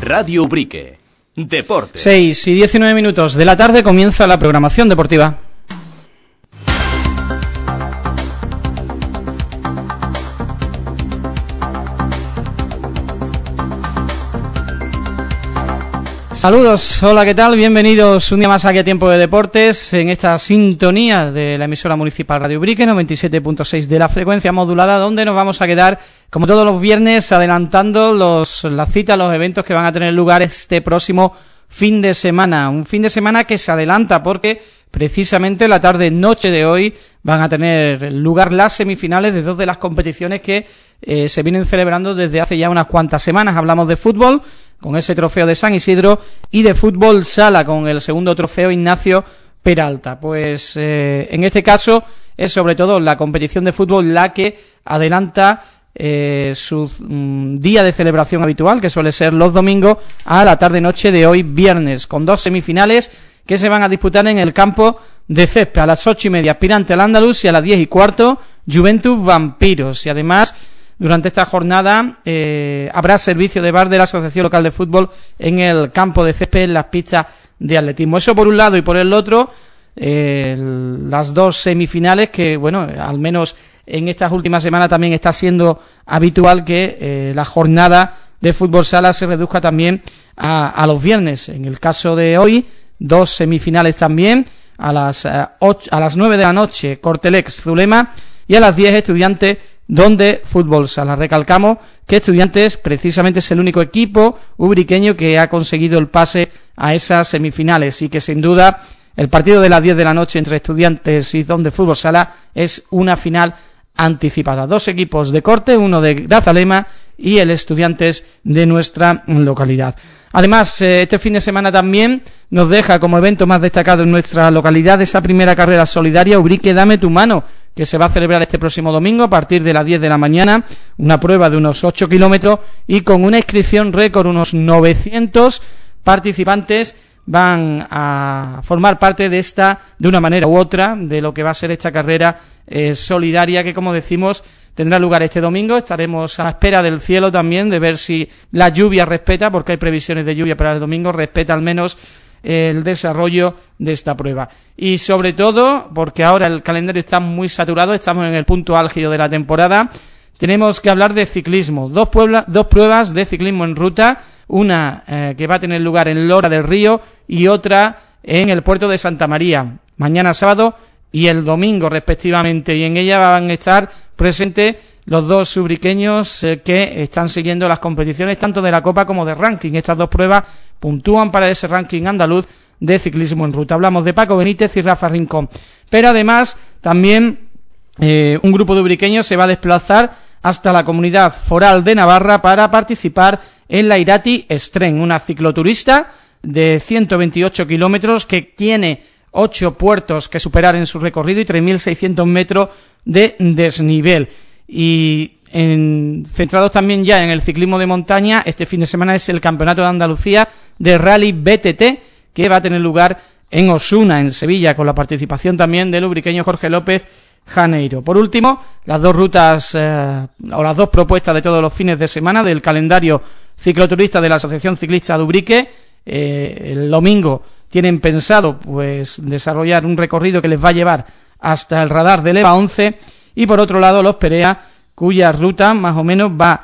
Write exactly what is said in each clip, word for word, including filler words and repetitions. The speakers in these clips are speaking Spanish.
Radio Ubrique. Deportes. seis y diecinueve minutos de la tarde comienza la programación deportiva. Saludos, hola, ¿qué tal? Bienvenidos un día más aquí a Tiempo de Deportes, en esta sintonía de la emisora municipal Radio Ubrique, noventa y siete punto seis de la frecuencia modulada, donde nos vamos a quedar, como todos los viernes, adelantando los las citas, los eventos que van a tener lugar este próximo fin de semana. Un fin de semana que se adelanta porque precisamente la tarde-noche de hoy van a tener lugar las semifinales de dos de las competiciones que eh, se vienen celebrando desde hace ya unas cuantas semanas. Hablamos de fútbol, con ese trofeo de San Isidro, y de fútbol sala, con el segundo trofeo Ignacio Peralta. Pues eh, en este caso es sobre todo la competición de fútbol la que adelanta eh, su mm, día de celebración habitual, que suele ser los domingos, a la tarde-noche de hoy viernes, con dos semifinales que se van a disputar en el campo de césped. A las ocho y media, Aspirante al Andaluz, y a las diez y cuarto, Juventus Vampiros. Y además, durante esta jornada eh, habrá servicio de bar de la Asociación Local de Fútbol en el campo de césped, en las pistas de atletismo. Eso por un lado, y por el otro, eh, las dos semifinales que, bueno, al menos en estas últimas semanas también está siendo habitual que eh, la jornada de fútbol sala se reduzca también a, a los viernes. En el caso de hoy, dos semifinales también, a las, eh, ocho, a las nueve de la noche, Cortelex Zulema, y a las diez, Estudiantes donde fútbol sala. Recalcamos que Estudiantes precisamente es el único equipo ubriqueño que ha conseguido el pase a esas semifinales, y que sin duda el partido de las diez de la noche entre Estudiantes y donde fútbol sala es una final anticipada. Dos equipos de corte, uno de Grazalema y el Estudiantes de nuestra localidad. Además, este fin de semana también nos deja como evento más destacado en nuestra localidad esa primera carrera solidaria Ubrique Dame tu Mano, que se va a celebrar este próximo domingo a partir de las diez de la mañana, una prueba de unos ocho kilómetros y con una inscripción récord. Unos novecientos participantes van a formar parte de esta, de una manera u otra, de lo que va a ser esta carrera eh, solidaria que, como decimos, tendrá lugar este domingo. Estaremos a la espera del cielo también, de ver si la lluvia respeta, porque hay previsiones de lluvia para el domingo, respeta al menos el desarrollo de esta prueba. Y sobre todo, porque ahora el calendario está muy saturado, estamos en el punto álgido de la temporada, tenemos que hablar de ciclismo. Dos, puebla, dos pruebas de ciclismo en ruta, una eh, que va a tener lugar en Lora del Río y otra en el puerto de Santa María, mañana sábado y el domingo respectivamente, y en ella van a estar presentes los dos ubriqueños eh, que están siguiendo las competiciones tanto de la Copa como de ranking. Estas dos pruebas puntúan para ese ranking andaluz de ciclismo en ruta. Hablamos de Paco Benítez y Rafa Rincón. Pero además también eh, un grupo de ubriqueños se va a desplazar hasta la Comunidad Foral de Navarra para participar en la Irati Estren, una cicloturista de ciento veintiocho kilómetros que tiene ocho puertos que superar en su recorrido y tres mil seiscientos metros de desnivel. Y en, centrados también ya en el ciclismo de montaña, este fin de semana es el Campeonato de Andalucía de Rally B T T, que va a tener lugar en Osuna, en Sevilla, con la participación también del ubriqueño Jorge López Janeiro. Por último, las dos rutas eh, o las dos propuestas de todos los fines de semana del calendario cicloturista de la Asociación Ciclista de Ubrique. Eh, el domingo tienen pensado pues desarrollar un recorrido que les va a llevar hasta el radar del EVA once, y por otro lado los Perea, cuya ruta más o menos va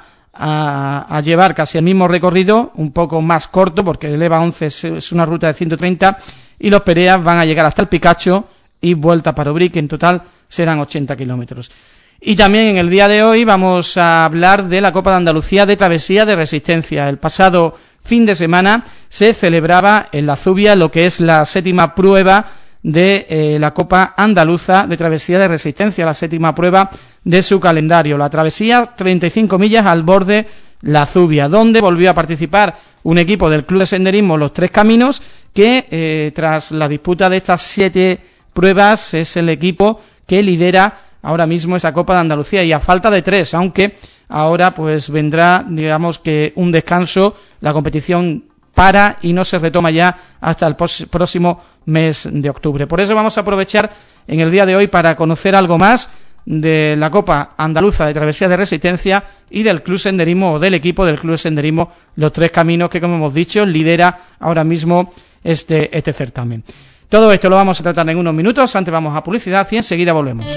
a, a llevar casi el mismo recorrido, un poco más corto, porque el EVA once es, es una ruta de ciento treinta, y los Pereas van a llegar hasta el Picacho y vuelta para Ubrique. En total serán ochenta kilómetros. Y también en el día de hoy vamos a hablar de la Copa de Andalucía de Travesía de Resistencia. El pasado fin de semana se celebraba en la Zubia lo que es la séptima prueba de eh, la Copa Andaluza de Travesía de Resistencia, la séptima prueba de su calendario. La travesía, treinta y cinco millas al borde la Zubia, donde volvió a participar un equipo del Club de Senderismo Los Tres Caminos, que eh, tras la disputa de estas siete pruebas es el equipo que lidera ahora mismo esa Copa de Andalucía, y a falta de tres, aunque ahora pues vendrá, digamos que un descanso, la competición para y no se retoma ya hasta el próximo mes de octubre. Por eso vamos a aprovechar en el día de hoy para conocer algo más de la Copa Andaluza de Travesía de Resistencia y del Club Senderismo, o del equipo del Club Senderismo Los Tres Caminos, que como hemos dicho lidera ahora mismo este, este certamen. Todo esto lo vamos a tratar en unos minutos. Antes vamos a publicidad y enseguida volvemos.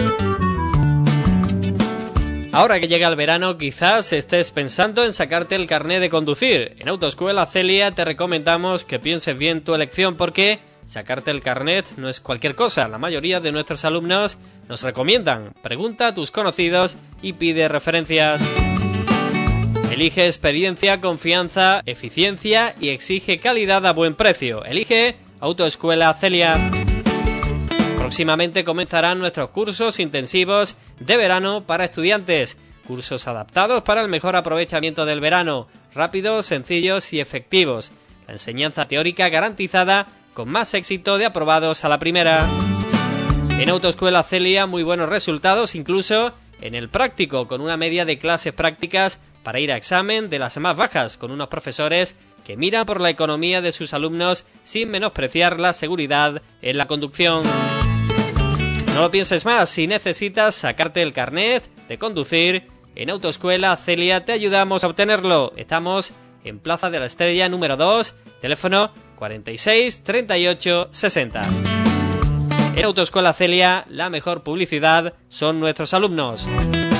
Ahora que llega el verano, quizás estés pensando en sacarte el carné de conducir. En Autoescuela Celia te recomendamos que pienses bien tu elección, porque sacarte el carnet no es cualquier cosa. La mayoría de nuestros alumnos nos recomiendan: pregunta a tus conocidos y pide referencias. Elige experiencia, confianza, eficiencia y exige calidad a buen precio. Elige Autoescuela Celia. Próximamente comenzarán nuestros cursos intensivos de verano para estudiantes. Cursos adaptados para el mejor aprovechamiento del verano, rápidos, sencillos y efectivos. La enseñanza teórica garantizada, con más éxito de aprobados a la primera. En Autoescuela Celia, muy buenos resultados incluso en el práctico, con una media de clases prácticas para ir a examen de las más bajas, con unos profesores que miran por la economía de sus alumnos sin menospreciar la seguridad en la conducción. No lo pienses más, si necesitas sacarte el carnet de conducir, en Autoescuela Celia te ayudamos a obtenerlo. Estamos en Plaza de la Estrella número dos, teléfono cuarenta y seis, treinta y ocho, sesenta. En Autoescuela Celia, la mejor publicidad son nuestros alumnos.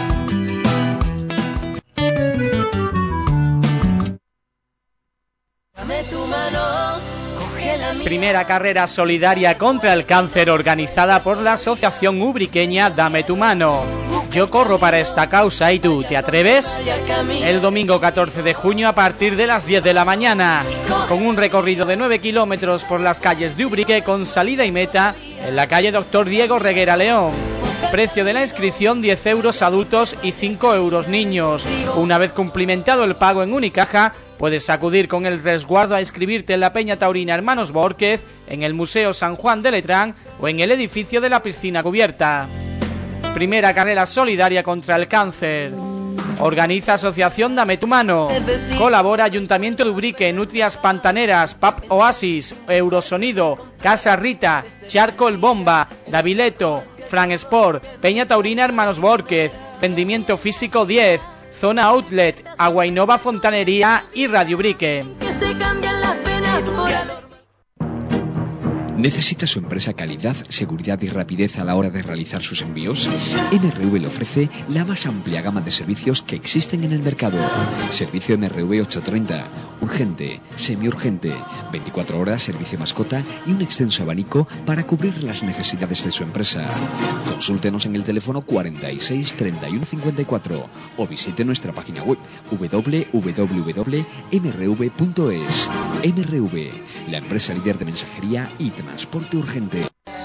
Dame tu mano, coge la mía. Primera carrera solidaria contra el cáncer organizada por la Asociación Ubriqueña Dame tu Mano. Yo corro para esta causa, ¿y tú te atreves? El domingo catorce de junio a partir de las diez de la mañana, con un recorrido de nueve kilómetros por las calles de Ubrique, con salida y meta en la calle Doctor Diego Reguera León. Precio de la inscripción diez euros adultos y cinco euros niños. Una vez cumplimentado el pago en Unicaja, puedes acudir con el resguardo a inscribirte en la Peña Taurina Hermanos Bórquez, en el Museo San Juan de Letrán o en el edificio de la piscina cubierta. Primera carrera solidaria contra el cáncer. Organiza Asociación Dame tu Mano. Colabora Ayuntamiento de Ubrique, Nutrias Pantaneras, P A P Oasis, Eurosonido, Casa Rita, Charco El Bomba, Davileto, Fran Sport, Peña Taurina Hermanos Bórquez, Rendimiento Físico diez, Zona Outlet, Agua Innova Fontanería y Radio Ubrique. Que se cambian las penas por algo. ¿Necesita su empresa calidad, seguridad y rapidez a la hora de realizar sus envíos? M R V le ofrece la más amplia gama de servicios que existen en el mercado. Servicio M R V ochocientos treinta, urgente, semiurgente, veinticuatro horas, servicio mascota y un extenso abanico para cubrir las necesidades de su empresa. Consúltenos en el teléfono cuarenta y seis, treinta y uno, cincuenta y cuatro o visite nuestra página web doble u doble u doble u punto m r v punto es. M R V, la empresa líder de mensajería y transporte urgente.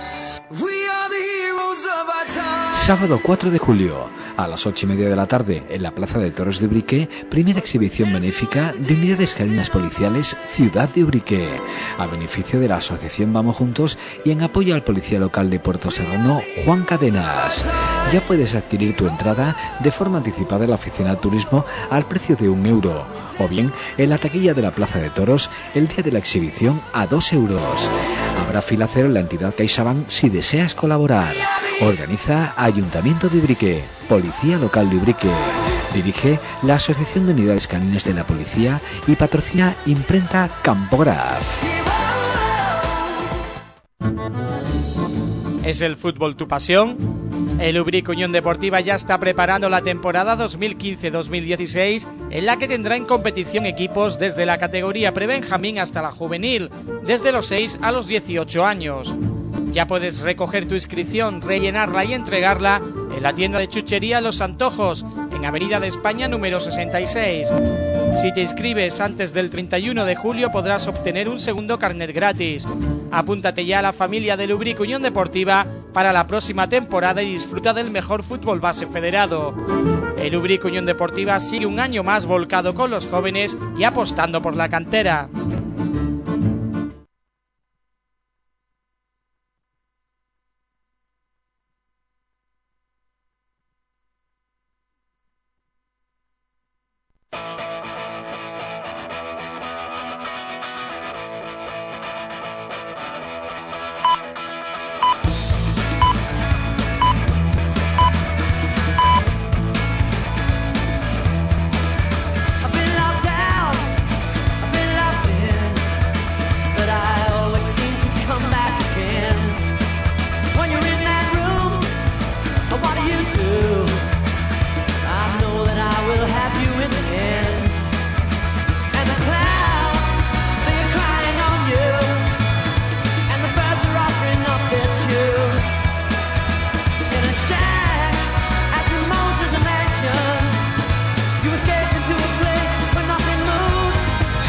Sábado cuatro de julio, a las ocho y media de la tarde, en la Plaza de Toros de Ubrique, primera exhibición benéfica de unidades caninas policiales Ciudad de Ubrique, a beneficio de la Asociación Vamos Juntos y en apoyo al policía local de Puerto Serrano, Juan Cadenas. Ya puedes adquirir tu entrada de forma anticipada en la oficina de turismo al precio de un euro, o bien en la taquilla de la Plaza de Toros el día de la exhibición a dos euros. Habrá fila cero en la entidad CaixaBank si deseas colaborar. Organiza Ayuntamiento de Ubrique, Policía Local de Ubrique. Dirige la Asociación de Unidades Caninas de la Policía y patrocina Imprenta Campograf. ¿Es el fútbol tu pasión? El Ubrique Unión Deportiva ya está preparando la temporada dos mil quince dos mil dieciséis, en la que tendrá en competición equipos desde la categoría prebenjamín hasta la juvenil, desde los seis a los dieciocho años. Ya puedes recoger tu inscripción, rellenarla y entregarla en la tienda de chuchería Los Antojos, en Avenida de España número sesenta y seis. Si te inscribes antes del treinta y uno de julio podrás obtener un segundo carnet gratis. Apúntate ya a la familia del Ubrique Unión Deportiva para la próxima temporada y disfruta del mejor fútbol base federado. El Ubrique Unión Deportiva sigue un año más volcado con los jóvenes y apostando por la cantera.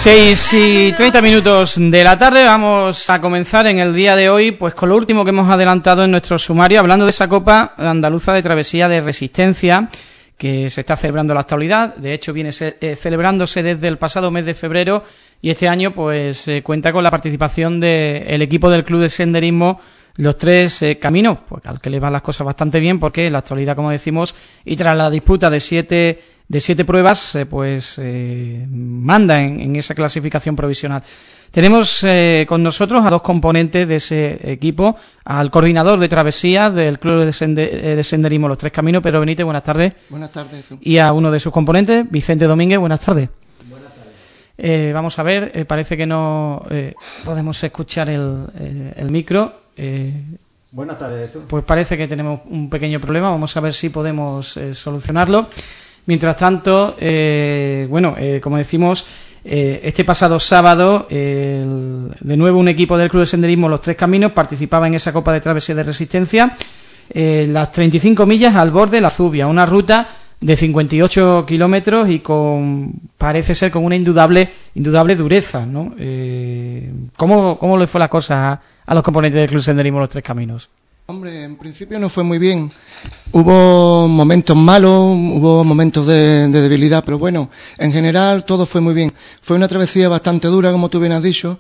seis y treinta minutos de la tarde. Vamos a comenzar en el día de hoy pues con lo último que hemos adelantado en nuestro sumario, hablando de esa Copa Andaluza de Travesía de Resistencia que se está celebrando en la actualidad. De hecho viene se, eh, celebrándose desde el pasado mes de febrero y este año pues eh, cuenta con la participación del equipo del Club de Senderismo Los Tres eh, Caminos, pues al que le van las cosas bastante bien, porque en la actualidad, como decimos, y tras la disputa de siete de siete pruebas, eh, pues eh, manda en, en esa clasificación provisional. Tenemos eh, con nosotros a dos componentes de ese equipo, al coordinador de travesías del Club de, Sende, de Senderismo Los Tres Caminos, Pedro Benítez, buenas tardes. Buenas tardes. Y a uno de sus componentes, Vicente Domínguez, buenas tardes. Buenas tardes. Eh, vamos a ver, eh, parece que no eh, podemos escuchar el, eh, el micro. Eh, buenas tardes. ¿Tú? Pues parece que tenemos un pequeño problema, vamos a ver si podemos eh, solucionarlo. Mientras tanto, eh, bueno, eh, como decimos, eh, este pasado sábado, eh, el, de nuevo un equipo del Club de Senderismo Los Tres Caminos participaba en esa Copa de Travesía de Resistencia, eh, las treinta y cinco millas al borde de la Zubia, una ruta de cincuenta y ocho kilómetros y con, parece ser con una indudable indudable dureza, ¿no? Eh, ¿cómo, ¿Cómo le fue la cosa a, a los componentes del Club de Senderismo Los Tres Caminos? Hombre, en principio no fue muy bien. Hubo momentos malos, hubo momentos de, de debilidad, pero bueno, en general todo fue muy bien. Fue una travesía bastante dura, como tú bien has dicho,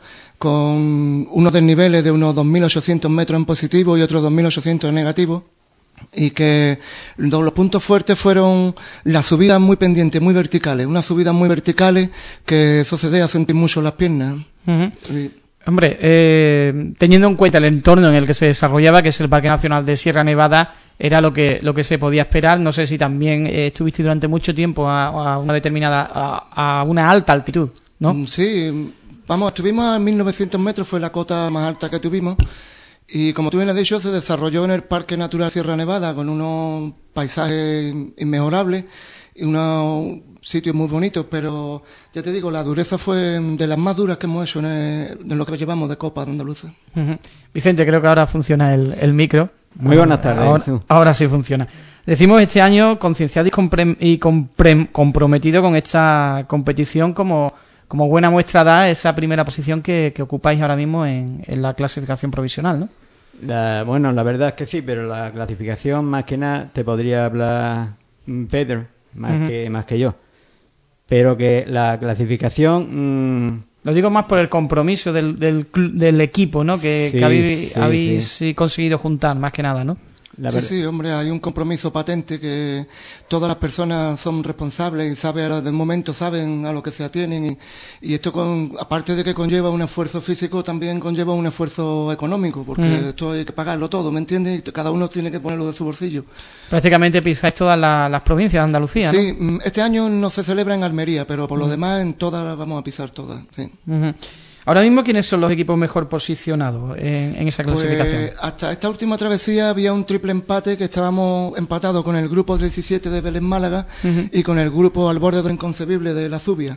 con unos desniveles de unos dos mil ochocientos metros en positivo y otros dos mil ochocientos en negativo. Y que los puntos fuertes fueron las subidas muy pendientes, muy verticales, unas subidas muy verticales que eso se deja sentir mucho las piernas. Uh-huh. Y, Hombre, eh, teniendo en cuenta el entorno en el que se desarrollaba, que es el Parque Nacional de Sierra Nevada, era lo que lo que se podía esperar. No sé si también eh, estuviste durante mucho tiempo a, a una determinada, a, a una alta altitud, ¿no? Sí, vamos, estuvimos a mil novecientos metros, fue la cota más alta que tuvimos. Y como tú bien has dicho, se desarrolló en el Parque Natural Sierra Nevada con unos paisajes inmejorables y unos sitios muy bonitos, pero ya te digo, la dureza fue de las más duras que hemos hecho en, el, en lo que llevamos de Copa de Andalucía. Uh-huh. Vicente, creo que ahora funciona el, el micro. Muy buenas tardes. Ahora, ahora sí funciona. Decimos este año concienciado y, compre, y compre, comprometido con esta competición, como, como buena muestra da esa primera posición que, que ocupáis ahora mismo en, en la clasificación provisional, ¿no? La, bueno, la verdad es que sí, pero la clasificación más que nada te podría hablar Pedro, más, uh-huh. que, más que yo. Pero que la clasificación... Mmm... Lo digo más por el compromiso del, del, del equipo, ¿no? Que, sí, que habéis, sí, habéis sí. conseguido juntar, más que nada, ¿no? La sí, sí, hombre, hay un compromiso patente que todas las personas son responsables y saben, de momento saben a lo que se atienen y, y esto, con, aparte de que conlleva un esfuerzo físico, también conlleva un esfuerzo económico, porque mm. esto hay que pagarlo todo, ¿me entiendes? Y cada uno tiene que ponerlo de su bolsillo. Prácticamente pisáis todas la, las provincias de Andalucía, ¿no? Sí, este año no se celebra en Almería, pero por lo mm. demás en todas las vamos a pisar todas, sí. Uh-huh. Ahora mismo, ¿quiénes son los equipos mejor posicionados en, en esa clasificación? Pues hasta esta última travesía había un triple empate, que estábamos empatados con el grupo diecisiete de Vélez Málaga uh-huh. y con el grupo Al Borde de lo Inconcebible de la Zubia.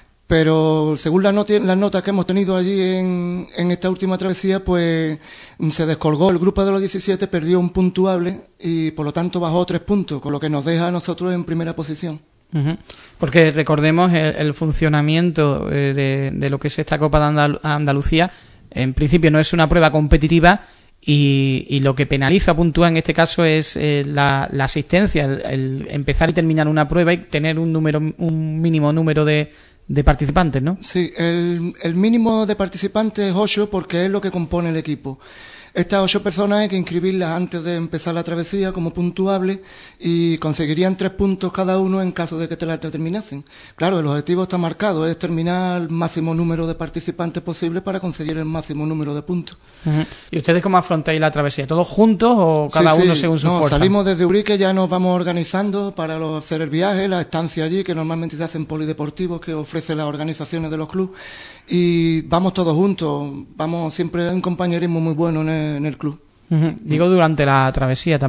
Pero según las, not- las notas que hemos tenido allí en, en esta última travesía, pues se descolgó el grupo de los diecisiete, perdió un puntuable y por lo tanto bajó tres puntos, con lo que nos deja a nosotros en primera posición. Uh-huh. Porque recordemos el, el funcionamiento eh, de, de lo que es esta Copa de Andal- Andalucía. En principio no es una prueba competitiva y, y lo que penaliza, puntúa en este caso es eh, la, la asistencia, el, el empezar y terminar una prueba y tener un número, un mínimo número de, de participantes, ¿no? Sí, el, el mínimo de participantes es ocho porque es lo que compone el equipo. Estas ocho personas hay que inscribirlas antes de empezar la travesía como puntuables y conseguirían tres puntos cada uno en caso de que te la terminasen. Claro, el objetivo está marcado, es terminar el máximo número de participantes posible para conseguir el máximo número de puntos. Uh-huh. ¿Y ustedes cómo afrontáis la travesía? ¿Todos juntos o cada sí, uno sí. según su no, fuerza? Salimos desde Ubrique, ya nos vamos organizando para los, hacer el viaje, la estancia allí, que normalmente se hacen polideportivos que ofrecen las organizaciones de los clubes. Y vamos todos juntos, vamos siempre, hay un compañerismo muy bueno en el, en el club. Uh-huh. Digo, durante la travesía también.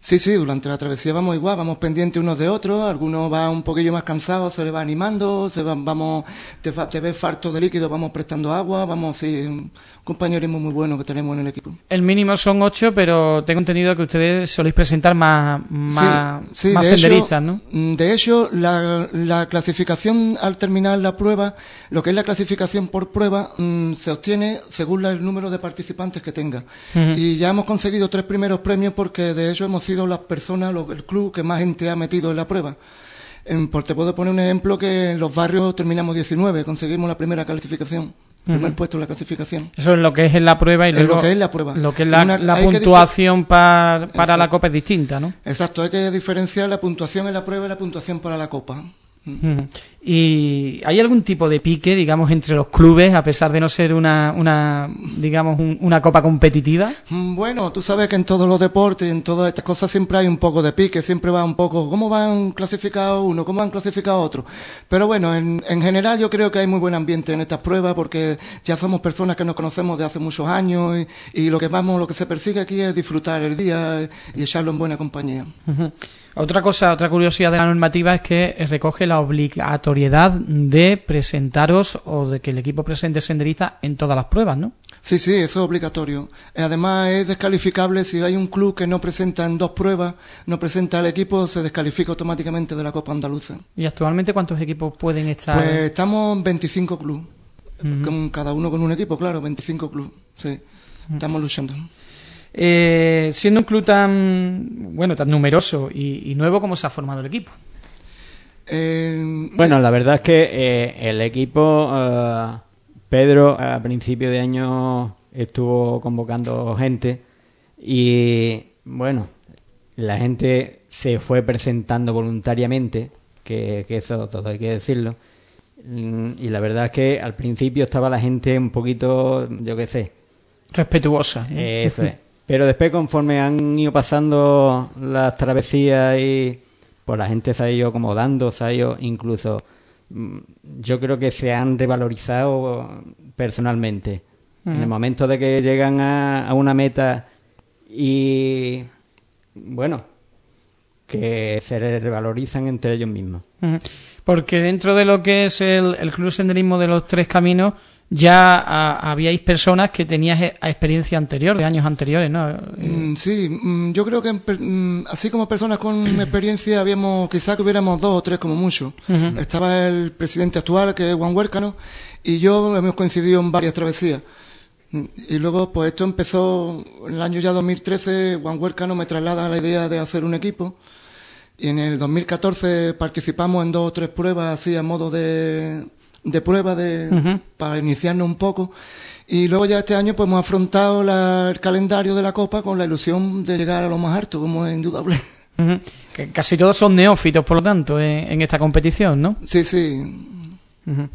Sí, sí, durante la travesía vamos igual, vamos pendientes unos de otros, algunos van un poquillo más cansados, se les va animando, se van, vamos, te, te ves farto de líquido, vamos prestando agua, vamos, sí, un compañerismo muy bueno que tenemos en el equipo. El mínimo son ocho, pero tengo entendido que ustedes soléis presentar más, más, sí, sí, más de senderistas, hecho, ¿no? De hecho, la, la clasificación al terminar la prueba, lo que es la clasificación por prueba, mmm, se obtiene según la, el número de participantes que tenga. Uh-huh. Y ya hemos conseguido tres primeros premios porque de hecho hemos sido las personas, lo, el club que más gente ha metido en la prueba. En, por, te puedo poner un ejemplo que en los barrios terminamos diecinueve, conseguimos la primera clasificación, uh-huh. primer puesto en la clasificación. Eso es lo que es en la prueba y luego es lo que es la prueba. Lo que es la, Una, la puntuación para, para la Copa es distinta, ¿no? Exacto, hay que diferenciar la puntuación en la prueba y la puntuación para la Copa. Uh-huh. ¿Y hay algún tipo de pique, digamos, entre los clubes, a pesar de no ser una, una digamos, un, una copa competitiva? Bueno, tú sabes que en todos los deportes, en todas estas cosas siempre hay un poco de pique, siempre va un poco, ¿cómo van clasificados uno? ¿Cómo van clasificados otro? Pero bueno, en, en general yo creo que hay muy buen ambiente en estas pruebas porque ya somos personas que nos conocemos de hace muchos años y, y lo que vamos, lo que se persigue aquí es disfrutar el día y echarlo en buena compañía. Uh-huh. Otra cosa, otra curiosidad de la normativa es que recoge la obligatoriedad de presentaros o de que el equipo presente senderistas en todas las pruebas, ¿no? Sí, sí, eso es obligatorio. Además es descalificable si hay un club que no presenta en dos pruebas, no presenta al equipo, se descalifica automáticamente de la Copa Andaluza. ¿Y actualmente cuántos equipos pueden estar? Pues estamos en veinticinco clubes, uh-huh. con cada uno con un equipo, claro, veinticinco clubes, sí, uh-huh. estamos luchando. Eh, siendo un club tan bueno, tan numeroso y, y nuevo, ¿cómo se ha formado el equipo? Eh, bueno, la verdad es que eh, el equipo, eh, Pedro a principio de año estuvo convocando gente y bueno, la gente se fue presentando voluntariamente, que, que eso todo hay que decirlo, y la verdad es que al principio estaba la gente un poquito, yo qué sé, respetuosa, ¿no? Eh, eso es. Pero después, conforme han ido pasando las travesías y pues la gente se ha ido acomodando, se ha ido incluso, yo creo que se han revalorizado personalmente. Uh-huh. En el momento de que llegan a, a una meta y, bueno, que se revalorizan entre ellos mismos. Uh-huh. Porque dentro de lo que es el, el Club Senderismo de los Tres Caminos, ya a, habíais personas que tenías experiencia anterior, de años anteriores, ¿no? Mm, sí, mm, yo creo que mm, así como personas con experiencia habíamos, quizás que hubiéramos dos o tres como mucho. Uh-huh. Estaba el presidente actual, que es Juan Huércano, y yo hemos coincidido en varias travesías. Y luego, pues esto empezó en el año ya dos mil trece, Juan Huércano me traslada la idea de hacer un equipo. Y en el dos mil catorce participamos en dos o tres pruebas así a modo de... de prueba de uh-huh. para iniciarnos un poco y luego ya este año pues hemos afrontado la, el calendario de la Copa con la ilusión de llegar a lo más alto, como es indudable. Uh-huh. Que casi todos son neófitos, por lo tanto, en, en esta competición, ¿no? Sí, sí. Uh-huh.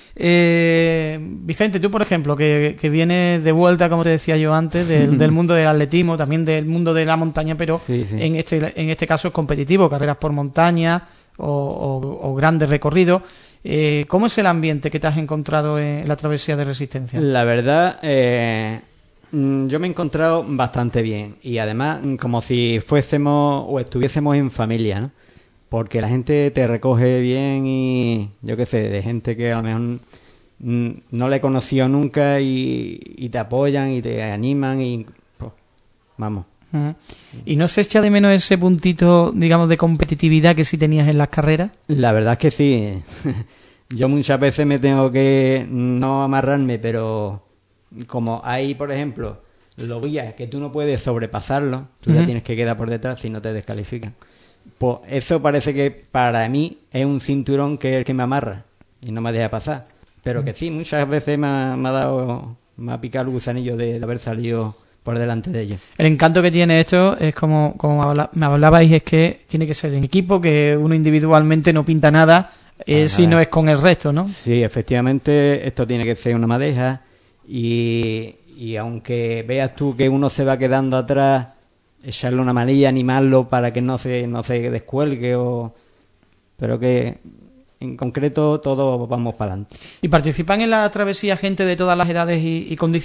eh, Vicente, tú por ejemplo, que, que vienes de vuelta, como te decía yo antes, del, del mundo del atletismo, también del mundo de la montaña, pero sí, sí. en este en este caso es competitivo, carreras por montaña o, o, o grandes recorridos. Eh, ¿Cómo es el ambiente que te has encontrado en la travesía de Resistencia? La verdad, eh, yo me he encontrado bastante bien y además como si fuésemos o estuviésemos en familia, ¿no? Porque la gente te recoge bien y yo qué sé, de gente que a lo mejor no le he conocido nunca y, y te apoyan y te animan y pues, vamos. Uh-huh. ¿Y no se echa de menos ese puntito, digamos, de competitividad que sí tenías en las carreras? La verdad es que sí. Yo muchas veces me tengo que no amarrarme, pero como hay, por ejemplo, los vías que tú no puedes sobrepasarlo, tú uh-huh. ya tienes que quedar por detrás si no te descalifican. Pues eso parece que para mí es un cinturón que es el que me amarra y no me deja pasar. Pero uh-huh. que sí, muchas veces me ha, me ha dado, me ha picado el gusanillo de, de haber salido por delante de ellos. El encanto que tiene esto es como, como habla, me hablabais, es que tiene que ser en equipo, que uno individualmente no pinta nada eh, si no es con el resto, ¿no? Sí, efectivamente esto tiene que ser una madeja y, y aunque veas tú que uno se va quedando atrás, echarle una manilla, animarlo para que no se, no se descuelgue o... pero que en concreto todos vamos para adelante. ¿Y participan en la travesía gente de todas las edades y, y condición?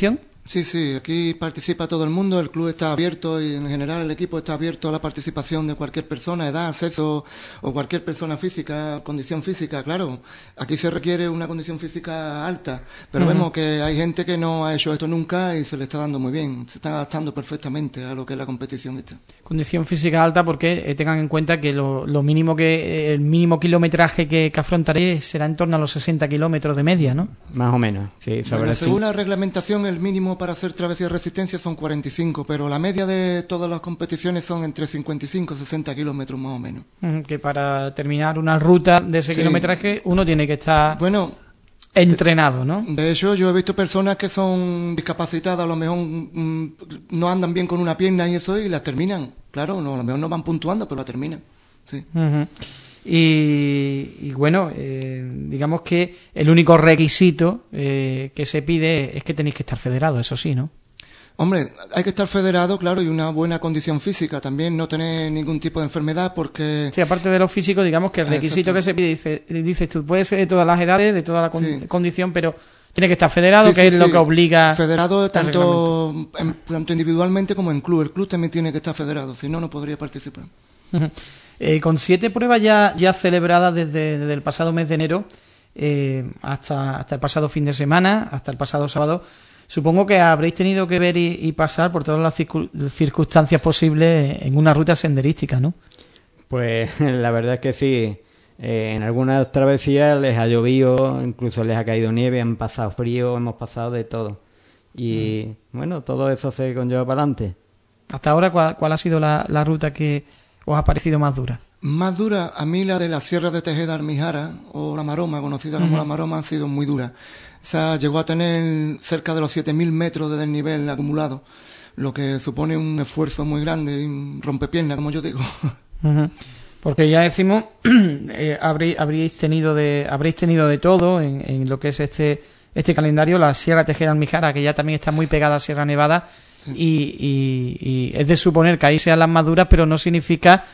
Sí, sí, aquí participa todo el mundo, el club está abierto y en general el equipo está abierto a la participación de cualquier persona, edad, sexo o cualquier persona física, condición física, claro. Aquí se requiere una condición física alta, pero uh-huh. vemos que hay gente que no ha hecho esto nunca y se le está dando muy bien, se está adaptando perfectamente a lo que es la competición esta. Condición física alta porque eh, tengan en cuenta que lo, lo mínimo que el mínimo kilometraje que, que afrontaré será en torno a los sesenta kilómetros de media, ¿no? Más o menos, sí. Sobre bueno, según la reglamentación, el mínimo para hacer travesía de resistencia son cuarenta y cinco, pero la media de todas las competiciones son entre cincuenta y cinco y sesenta kilómetros más o menos. Que para terminar una ruta de ese sí. kilometraje uno tiene que estar bueno entrenado, ¿no? De hecho, yo he visto personas que son discapacitadas, a lo mejor mmm, no andan bien con una pierna y eso, y las terminan. Claro, no, a lo mejor no van puntuando, pero la terminan. Sí. Uh-huh. Y, y bueno, eh, digamos que el único requisito eh, que se pide es que tenéis que estar federados, eso sí, ¿no? Hombre, hay que estar federado, claro, y una buena condición física, también no tener ningún tipo de enfermedad porque... Sí, aparte de lo físico, digamos que el requisito Exacto. que se pide, dice, dices tú, puede ser de todas las edades, de toda la con- sí. condición, pero tiene que estar federado, sí, que sí, es sí. lo que obliga... Federado tanto, en, tanto individualmente como en club, el club también tiene que estar federado, si no, no podría participar. Uh-huh. Eh, con siete pruebas ya, ya celebradas desde, desde el pasado mes de enero eh, hasta, hasta el pasado fin de semana, hasta el pasado sábado, supongo que habréis tenido que ver y, y pasar por todas las circun- circunstancias posibles en una ruta senderística, ¿no? Pues la verdad es que sí. Eh, en algunas travesías les ha llovido, incluso les ha caído nieve, han pasado frío, hemos pasado de todo. Y mm. bueno, todo eso se conlleva para adelante. Hasta ahora, ¿cuál, cuál ha sido la, la ruta que os ha parecido más dura? Más dura, a mí la de la Sierra de Tejeda Armijara, o la Maroma, conocida como uh-huh. la Maroma, ha sido muy dura. O sea, llegó a tener cerca de los siete mil metros de desnivel acumulado, lo que supone un esfuerzo muy grande y un rompepiernas, como yo digo. Uh-huh. Porque ya decimos, eh, habréis, habréis tenido de habréis tenido de todo en, en lo que es este este calendario, la Sierra Tejeda Armijara, que ya también está muy pegada a Sierra Nevada, sí. y, y, y es de suponer que ahí sean las más duras, pero no significa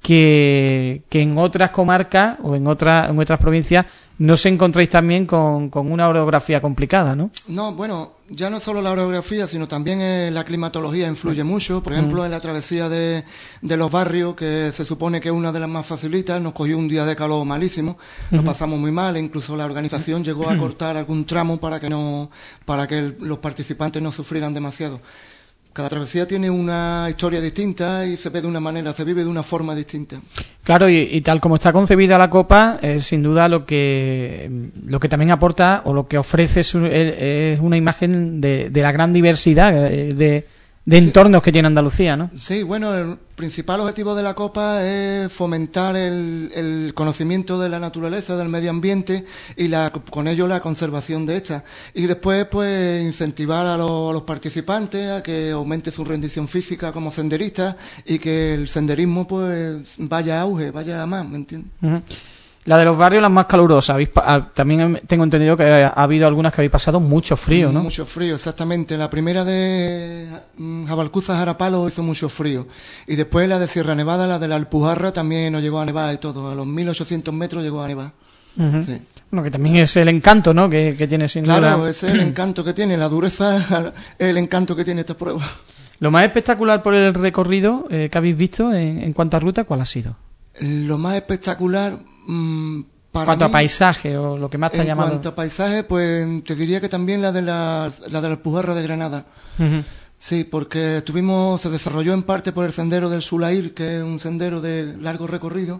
que, que en otras comarcas o en otras en otras provincias no se encontréis también con, con una orografía complicada, ¿no? No, bueno, ya no solo la orografía, sino también eh, la climatología influye mucho. Por ejemplo, mm. en la travesía de, de los barrios, que se supone que es una de las más facilitas, nos cogió un día de calor malísimo, mm-hmm. lo pasamos muy mal, e incluso la organización llegó a cortar algún tramo para que no, para que el, los participantes no sufrieran demasiado. Cada travesía tiene una historia distinta y se ve de una manera, se vive de una forma distinta. Claro, y, y tal como está concebida la Copa, eh, sin duda lo que lo que también aporta o lo que ofrece es, es una imagen de, de la gran diversidad de, de, de sí. entornos que tiene Andalucía, ¿no? Sí, bueno, el principal objetivo de la Copa es fomentar el, el conocimiento de la naturaleza, del medio ambiente y la, con ello la conservación de esta. Y después, pues, incentivar a los, a los participantes a que aumente su rendición física como senderistas y que el senderismo, pues, vaya a auge, vaya a más, ¿me entiendes? Uh-huh. La de los barrios, las más calurosas. Habéis pa- también tengo entendido que ha habido algunas que habéis pasado mucho frío, ¿no? Mucho frío, exactamente. La primera de Jabalcuza Jarapalo hizo mucho frío. Y después la de Sierra Nevada, la de la Alpujarra, también nos llegó a nevar y todo. A los mil ochocientos metros llegó a nevar. Uh-huh. Sí. Bueno, que también es el encanto, ¿no? Que, que tiene sin duda. Claro, ese es el encanto que tiene. La dureza es el encanto que tiene esta prueba. Lo más espectacular por el recorrido eh, que habéis visto en, en cuanto a ruta, ¿cuál ha sido? Lo más espectacular mmm, para en cuanto mí, a paisaje o lo que más te ha llamado. En cuanto a paisaje, pues te diría que también la de la, la de la Alpujarra de Granada. Uh-huh. Sí, porque estuvimos, se desarrolló en parte por el sendero del Sulair, que es un sendero de largo recorrido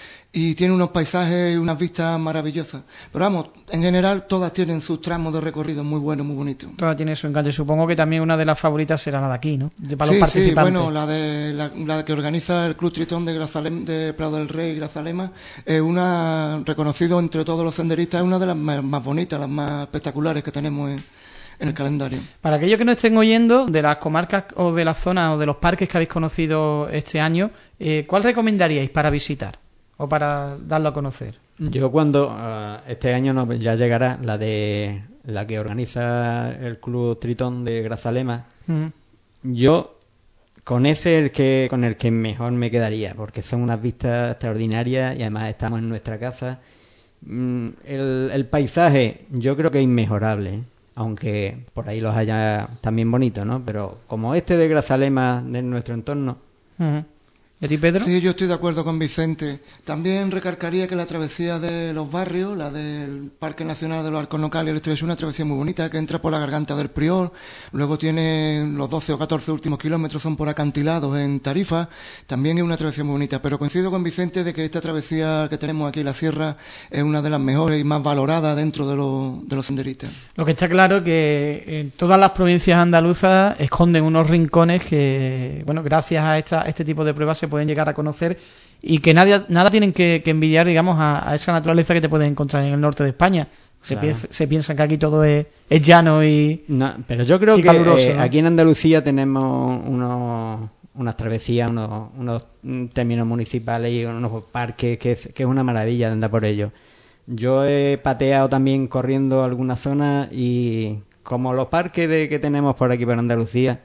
y tiene unos paisajes y unas vistas maravillosas. Pero vamos, en general todas tienen sus tramos de recorrido muy buenos, muy bonitos. Todas tienen su encanto y supongo que también una de las favoritas será la de aquí, ¿no? De, para sí, los participantes. Sí, bueno, la de la, la que organiza el Club Tritón de Grazalema, de Prado del Rey y Grazalema, es una, reconocido entre todos los senderistas, es una de las más, más bonitas, las más espectaculares que tenemos en, en el calendario. Para aquellos que no estén oyendo, de las comarcas o de las zonas o de los parques que habéis conocido este año, eh, ¿cuál recomendaríais para visitar o para darlo a conocer? Yo cuando uh, este año no, ya llegará la de la que organiza el Club Tritón de Grazalema. Uh-huh. Yo con ese el que con el que mejor me quedaría, porque son unas vistas extraordinarias y además estamos en nuestra casa. Mm, el, el paisaje yo creo que es inmejorable. aunque por ahí los haya también bonitos, ¿no? Pero como este de Grazalema de nuestro entorno. Uh-huh. ¿Y a ti, Pedro? Sí, yo estoy de acuerdo con Vicente. También recalcaría que la travesía de los barrios, la del Parque Nacional de los Arcos Locales y el Estrecho, es una travesía muy bonita que entra por la Garganta del Prior, luego tiene los doce o catorce últimos kilómetros son por acantilados en Tarifa. También es una travesía muy bonita, pero coincido con Vicente de que esta travesía que tenemos aquí en la sierra es una de las mejores y más valoradas dentro de, lo, de los senderistas. Lo que está claro que en todas las provincias andaluzas esconden unos rincones que, bueno, gracias a esta, este tipo de pruebas se pueden llegar a conocer y que nadie, nada tienen que, que envidiar, digamos, a, a esa naturaleza que te puedes encontrar en el norte de España. Se, Claro. piensa, se piensa que aquí todo es, es llano y No, pero yo creo y que caluroso, eh, ¿no? aquí en Andalucía tenemos unos, unas travesías, unos, unos términos municipales y unos parques que es, que es una maravilla de andar por ellos. Yo he pateado también corriendo algunas zonas y como los parques de, que tenemos por aquí por Andalucía,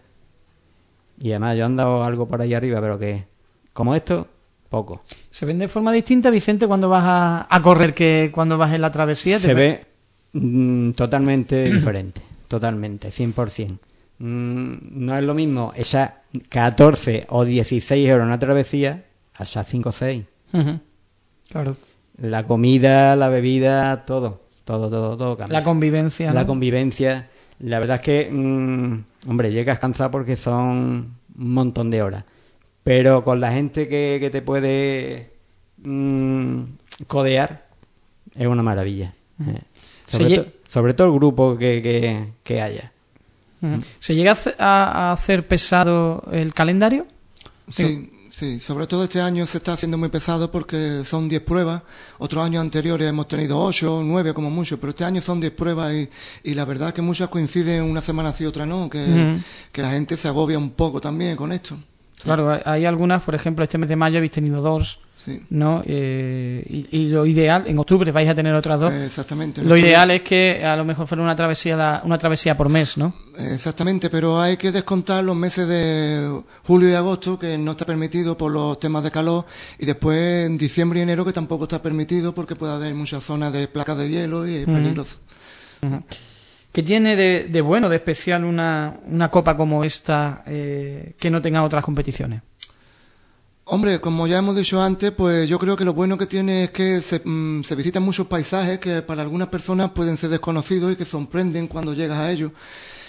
y además yo he andado algo por ahí arriba, pero que como esto, poco. se ven de forma distinta, Vicente, cuando vas a, a correr que cuando vas en la travesía. Se te- ve mm, totalmente diferente, totalmente, cien por ciento. Mm, no es lo mismo esas catorce o dieciséis euros en una travesía a esas cinco o seis. Ujú. Claro. La comida, la bebida, todo, todo, todo, todo cambia. La convivencia, La ¿no? convivencia. La verdad es que, mm, hombre, llegas cansado porque son un montón de horas. Pero con la gente que, que te puede mm, codear, es una maravilla. Eh, Se Sobre, lle- to- sobre todo el grupo que, que, que haya. Ujú. ¿Se llega a hace- a, a hacer pesado el calendario? Sí, sí, sobre todo este año se está haciendo muy pesado porque son diez pruebas. Otros años anteriores hemos tenido ocho, nueve como mucho, pero este año son diez pruebas y, y la verdad que muchas coinciden una semana sí, otra no, que, Ujú. que la gente se agobia un poco también con esto. Sí, Claro, hay- hay algunas, por ejemplo, este mes de mayo habéis tenido dos, sí. ¿no? Eh, y, y lo ideal, en octubre vais a tener otras dos. Eh, exactamente. Lo ideal es que a lo mejor fuera una travesía da- una travesía por mes, ¿no? Eh, Exactamente, pero hay que descontar los meses de julio y agosto, que no está permitido por los temas de calor, y después en diciembre y enero, que tampoco está permitido porque puede haber muchas zonas de placas de hielo y es Ujú. peligroso. ¿Qué tiene de, de bueno, de especial una, una copa como esta eh, que no tenga otras competiciones? Hombre, como ya hemos dicho antes, pues yo creo que lo bueno que tiene es que se, mm, se visitan muchos paisajes que para algunas personas pueden ser desconocidos y que sorprenden cuando llegas a ellos.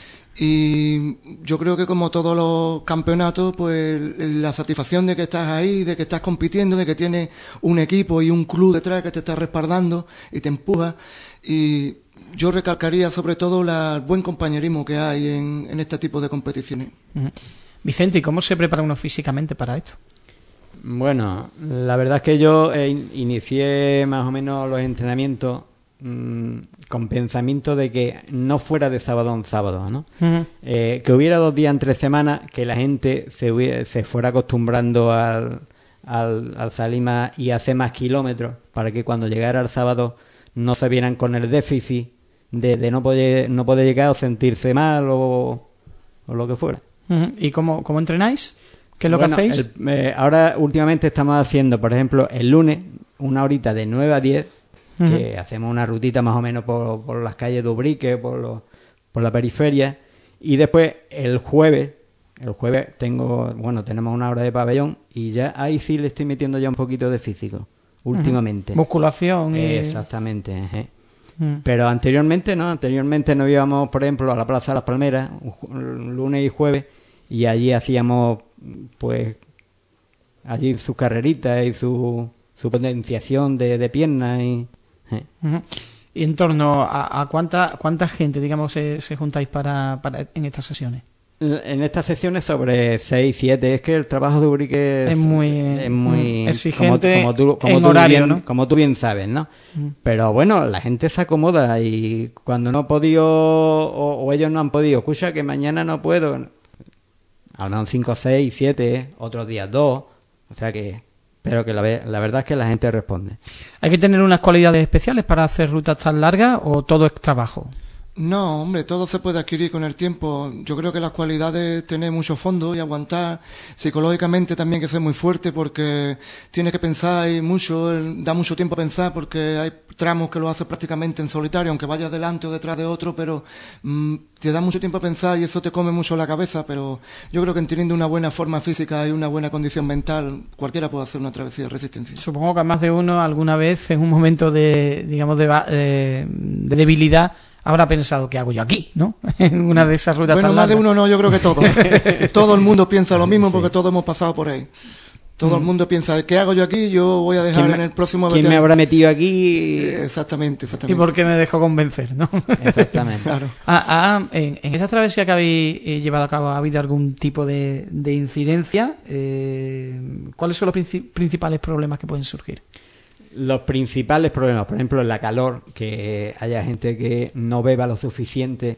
Y yo creo que como todos los campeonatos, pues la satisfacción de que estás ahí, de que estás compitiendo, de que tienes un equipo y un club detrás que te está respaldando y te empuja. Y yo recalcaría sobre todo la- el buen compañerismo que hay en, en este tipo de competiciones. Ujú. Vicente, ¿y cómo se prepara uno físicamente para esto? Bueno, la verdad es que yo eh, in- inicié más o menos los entrenamientos mm, con pensamiento de que no fuera de sábado en sábado, ¿no? Ujú. Eh, que hubiera dos días entre semanas, que la gente se, hubie- se fuera acostumbrando al, al, al salir más y hacer más kilómetros, para que cuando llegara el sábado no se vieran con el déficit de, de no poder no poder llegar o sentirse mal o, o lo que fuera. Ujú. ¿Y cómo, cómo entrenáis? ¿Qué es lo Bueno, que hacéis? el- eh, ahora últimamente estamos haciendo, por ejemplo, el lunes, una horita de nueve a diez, que hacemos una rutita más o menos por, por las calles de Ubrique, por, los- por la periferia, y después el jueves, el jueves tengo, bueno, tenemos una hora de pabellón, y ya ahí sí le estoy metiendo ya un poquito de físico, últimamente. Musculación y... Exactamente. ejé. Ujú. Pero anteriormente, ¿no? Anteriormente nos íbamos, por ejemplo, a la Plaza de las Palmeras, un ju- lunes y jueves, y allí hacíamos, pues, allí sus carreritas y su, su potenciación de, de piernas y... eh. Ujú. ¿Y en torno a, a cuánta cuánta gente, digamos, se, se juntáis para, para en estas sesiones? En estas sesiones sobre seis, siete, es que el trabajo de Ubrique Es muy, es muy mm, exigente como, como tú, como en tú horario, bien, ¿no? como tú bien sabes, ¿no? Mm. Pero bueno, la gente se acomoda y cuando no ha podido o, o ellos no han podido, escucha que mañana no puedo, a lo mejor cinco, seis, siete, otros días dos, o sea que, pero que la, ve- la verdad es que la gente responde. ¿Hay que tener unas cualidades especiales para hacer rutas tan largas o todo es trabajo? No, hombre, todo se puede adquirir con el tiempo. Yo creo que las cualidades, tener mucho fondo y aguantar. Psicológicamente también hay que ser muy fuerte porque tienes que pensar y mucho, da mucho tiempo a pensar porque hay tramos que lo haces prácticamente en solitario, aunque vayas delante o detrás de otro, pero mmm, te da mucho tiempo a pensar y eso te come mucho la cabeza, pero yo creo que teniendo una buena forma física y una buena condición mental, cualquiera puede hacer una travesía de resistencia. Supongo que a más de uno alguna vez en un momento de, digamos, de, de, de debilidad habrá pensado, ¿qué hago yo aquí? ¿No? En una de esas rutas bueno, tan más largas. de uno no, yo creo que todos. Todo el mundo piensa lo mismo porque todos hemos pasado por ahí. Todo mm. el mundo piensa, ¿qué hago yo aquí? Yo voy a dejar me, en el próximo... ¿Quién me habrá metido aquí? Exactamente, exactamente. ¿Y por qué me dejó convencer? ¿No? Exactamente. Claro. Ah, ah, en, en esa travesía que habéis eh, llevado a cabo, ¿ha habido algún tipo de, de incidencia? Eh, ¿Cuáles son los princip- principales problemas que pueden surgir? Los principales problemas, por ejemplo, la calor, que haya gente que no beba lo suficiente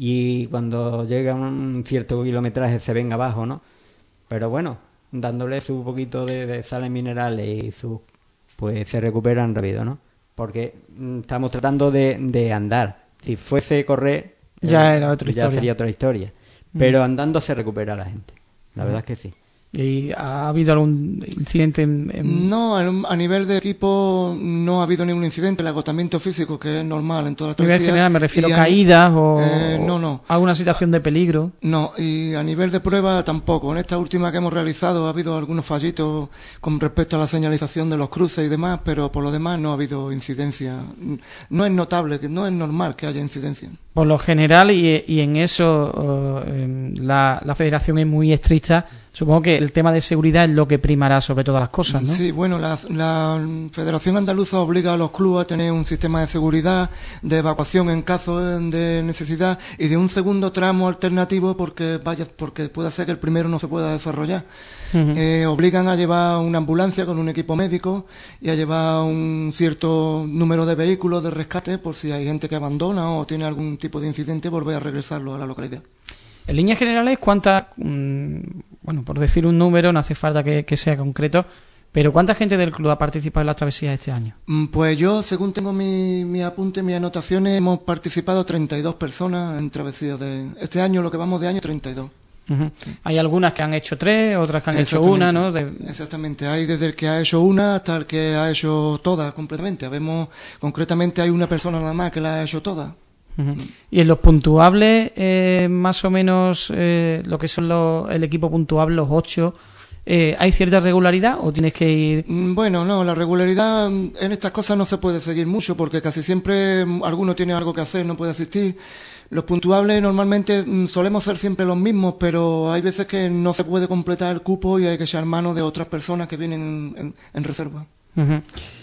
y cuando llega a un cierto kilometraje se venga abajo, ¿no? Pero bueno, dándole su poquito de, de sales minerales y su, pues se recuperan rápido, ¿no? Porque mm, estamos tratando de, de andar. Si fuese correr, ya eh, era otra ya historia. sería otra historia. Pero andando se recupera la gente. La verdad es que sí. ¿Y ha habido algún incidente en, en... No, a nivel de equipo no ha habido ningún incidente. El agotamiento físico, que es normal en todas las A nivel travesías. general me refiero a a caídas o eh, no, no. alguna situación de peligro. No, y a nivel de prueba tampoco. En esta última que hemos realizado ha habido algunos fallitos con respecto a la señalización de los cruces y demás, pero por lo demás no ha habido incidencia. No es notable, que no es normal que haya incidencia. Por lo general, y, y en eso uh, la, la federación es muy estricta, supongo que el tema de seguridad es lo que primará sobre todas las cosas, ¿no? Sí, bueno, la, la Federación Andaluza obliga a los clubes a tener un sistema de seguridad, de evacuación en caso de necesidad y de un segundo tramo alternativo porque vaya, porque puede ser que el primero no se pueda desarrollar. Uh-huh. Eh, obligan a llevar una ambulancia con un equipo médico y a llevar un cierto número de vehículos de rescate por si hay gente que abandona o tiene algún tipo de incidente, volver a regresarlo a la localidad. En líneas generales, ¿cuántas, mmm, bueno, por decir un número, no hace falta que, que sea concreto, pero cuánta gente del club ha participado en las travesías este año? Pues yo, según tengo mi, mi apunte, mis anotaciones, hemos participado treinta y dos personas en travesías de este año, lo que vamos de año, treinta y dos. Uh-huh. Hay algunas que han hecho tres, otras que han hecho una, ¿no? De... Exactamente, hay desde el que ha hecho una hasta el que ha hecho todas completamente. Vemos, concretamente hay una persona nada más que la ha hecho todas. Uh-huh. Y en los puntuables, eh, más o menos eh, lo que son los, el equipo puntuable, los ocho, eh, ¿hay cierta regularidad o tienes que ir...? Bueno, no, la regularidad en estas cosas no se puede seguir mucho porque casi siempre alguno tiene algo que hacer, no puede asistir. Los puntuables normalmente solemos ser siempre los mismos, pero hay veces que no se puede completar el cupo y hay que echar mano de otras personas que vienen en, en reserva. Uh-huh.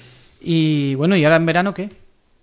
Y bueno, ¿y ahora en verano qué?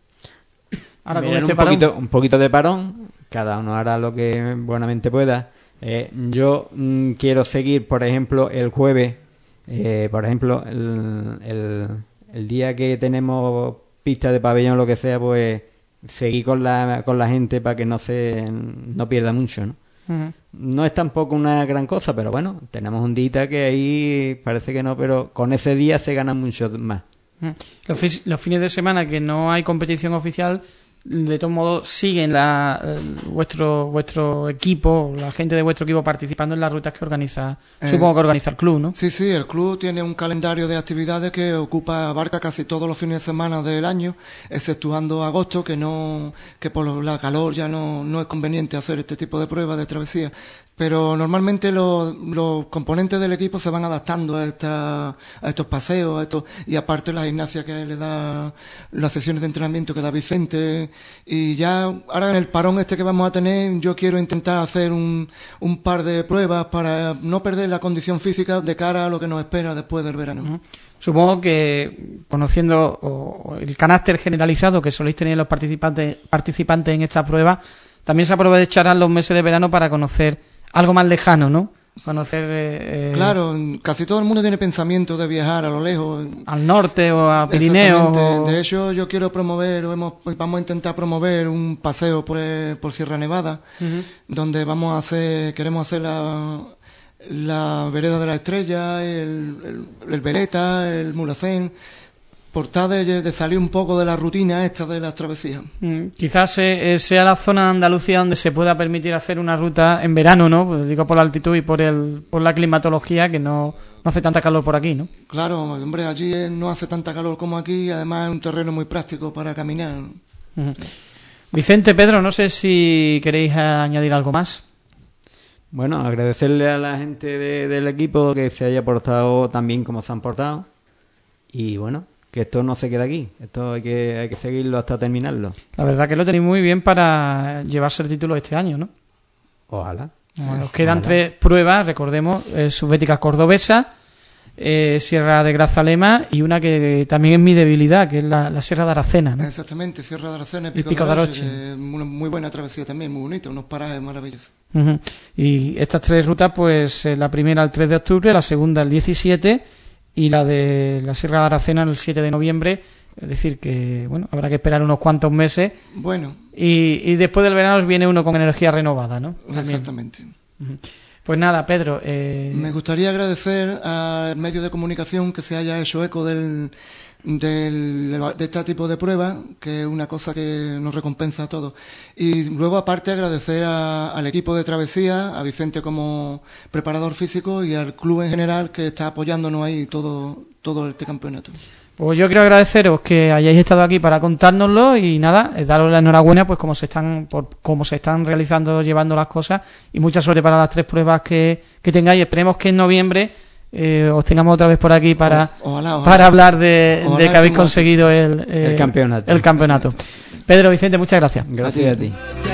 Ahora con este un, poquito, un poquito de parón, cada uno hará lo que buenamente pueda. Eh, yo mm, quiero seguir, por ejemplo, el jueves, eh, por ejemplo, el, el, el día que tenemos pista de pabellón o lo que sea, pues seguir con la con la gente para que no se no pierda mucho, ¿no? Uh-huh. No es tampoco una gran cosa, pero bueno, tenemos un día que ahí parece que no, pero con ese día se gana mucho más. Uh-huh. Los, fi- los fines de semana que no hay competición oficial, de todos modos siguen la, eh, vuestro vuestro equipo, la gente de vuestro equipo participando en las rutas que organiza, eh, supongo que organiza el club, ¿no? Sí, sí, el club tiene un calendario de actividades que ocupa, abarca casi todos los fines de semana del año, exceptuando agosto, que no, que por la calor ya no, no es conveniente hacer este tipo de pruebas de travesía. Pero normalmente los, los componentes del equipo se van adaptando a, esta, a estos paseos, a estos, y aparte la gimnasia que le da, las sesiones de entrenamiento que da Vicente, y ya ahora en el parón este que vamos a tener, yo quiero intentar hacer un, un par de pruebas para no perder la condición física de cara a lo que nos espera después del verano. Uh-huh. Supongo que, conociendo o, el carácter generalizado que soléis tener los participantes, participantes en esta prueba, también se aprovecharán los meses de verano para conocer algo más lejano, ¿no? Conocer... Eh, claro, casi todo el mundo tiene pensamiento de viajar a lo lejos. Al norte o a Pirineos. O... De hecho, yo quiero promover, o hemos, vamos a intentar promover un paseo por, el, por Sierra Nevada, uh-huh. donde vamos a hacer, queremos hacer la, la vereda de la Estrella, el, el, el Veleta, el Mulhacén, por tal de, de salir un poco de la rutina esta de las travesías. Mm, quizás eh, sea la zona de Andalucía donde se pueda permitir hacer una ruta en verano, ¿no? Pues digo por la altitud y por el por la climatología, que no, no hace tanta calor por aquí, ¿no? Claro, hombre, allí no hace tanta calor como aquí, y además es un terreno muy práctico para caminar. Uh-huh. Vicente, Pedro, no sé si queréis añadir algo más. Bueno, agradecerle a la gente de, del equipo que se haya portado tan bien como se han portado. Y bueno, que esto no se queda aquí. Esto hay que hay que seguirlo hasta terminarlo. La verdad que lo tenéis muy bien para llevarse el título este año, ¿no? Ojalá. Bueno, nos quedan ojalá. tres pruebas, recordemos, eh, Subbética Cordobesa, eh, Sierra de Grazalema y una que también es mi debilidad, que es la, la Sierra de Aracena, ¿no? Exactamente, Sierra de Aracena y Pico, Pico de Aroche. Eh, una muy buena travesía también, muy bonita, unos parajes maravillosos. Uh-huh. Y estas tres rutas, pues eh, la primera el tres de octubre, la segunda el diecisiete y la de la Sierra de Aracena el siete de noviembre. Es decir, que bueno, habrá que esperar unos cuantos meses. Bueno. Y, y después del verano viene uno con energía renovada, ¿no? También. Exactamente. Uh-huh. Pues nada, Pedro. Eh... Me gustaría agradecer al medio de comunicación que se haya hecho eco del, del, de este tipo de pruebas, que es una cosa que nos recompensa a todos. Y luego, aparte, agradecer a, al equipo de travesía, a Vicente como preparador físico y al club en general que está apoyándonos ahí todo, todo este campeonato. Pues yo quiero agradeceros que hayáis estado aquí para contárnoslo y nada, daros la enhorabuena pues como se están por cómo se están realizando, llevando las cosas, y mucha suerte para las tres pruebas que, que tengáis. Esperemos que en noviembre eh, os tengamos otra vez por aquí para, o, ojalá, ojalá. para hablar de, Ojalá de que habéis conseguido el, eh, el campeonato. El campeonato. Pedro, Vicente, muchas gracias. Gracias a ti.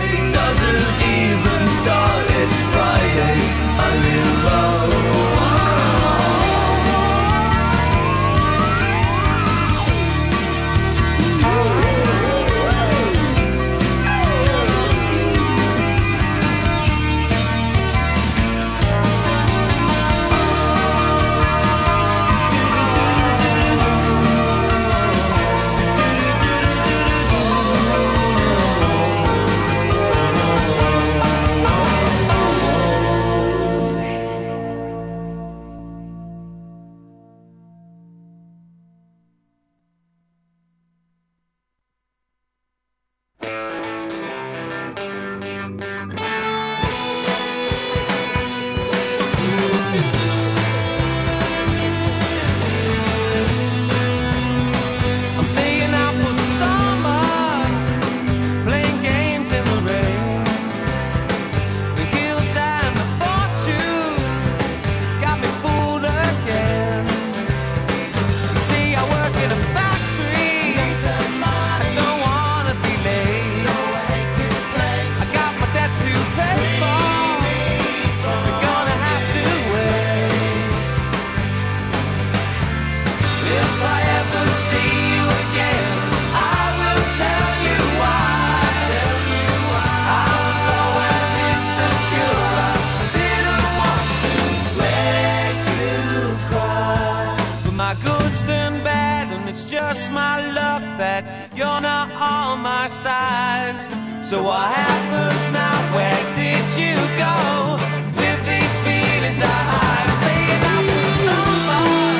So what happens now? Where did you go with these feelings I have? Saying I put someone.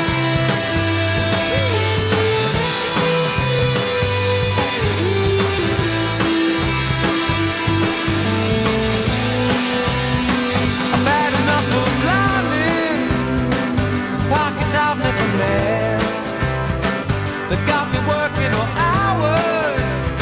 I've had enough of lying. Pockets I've never met. They got me working all hours.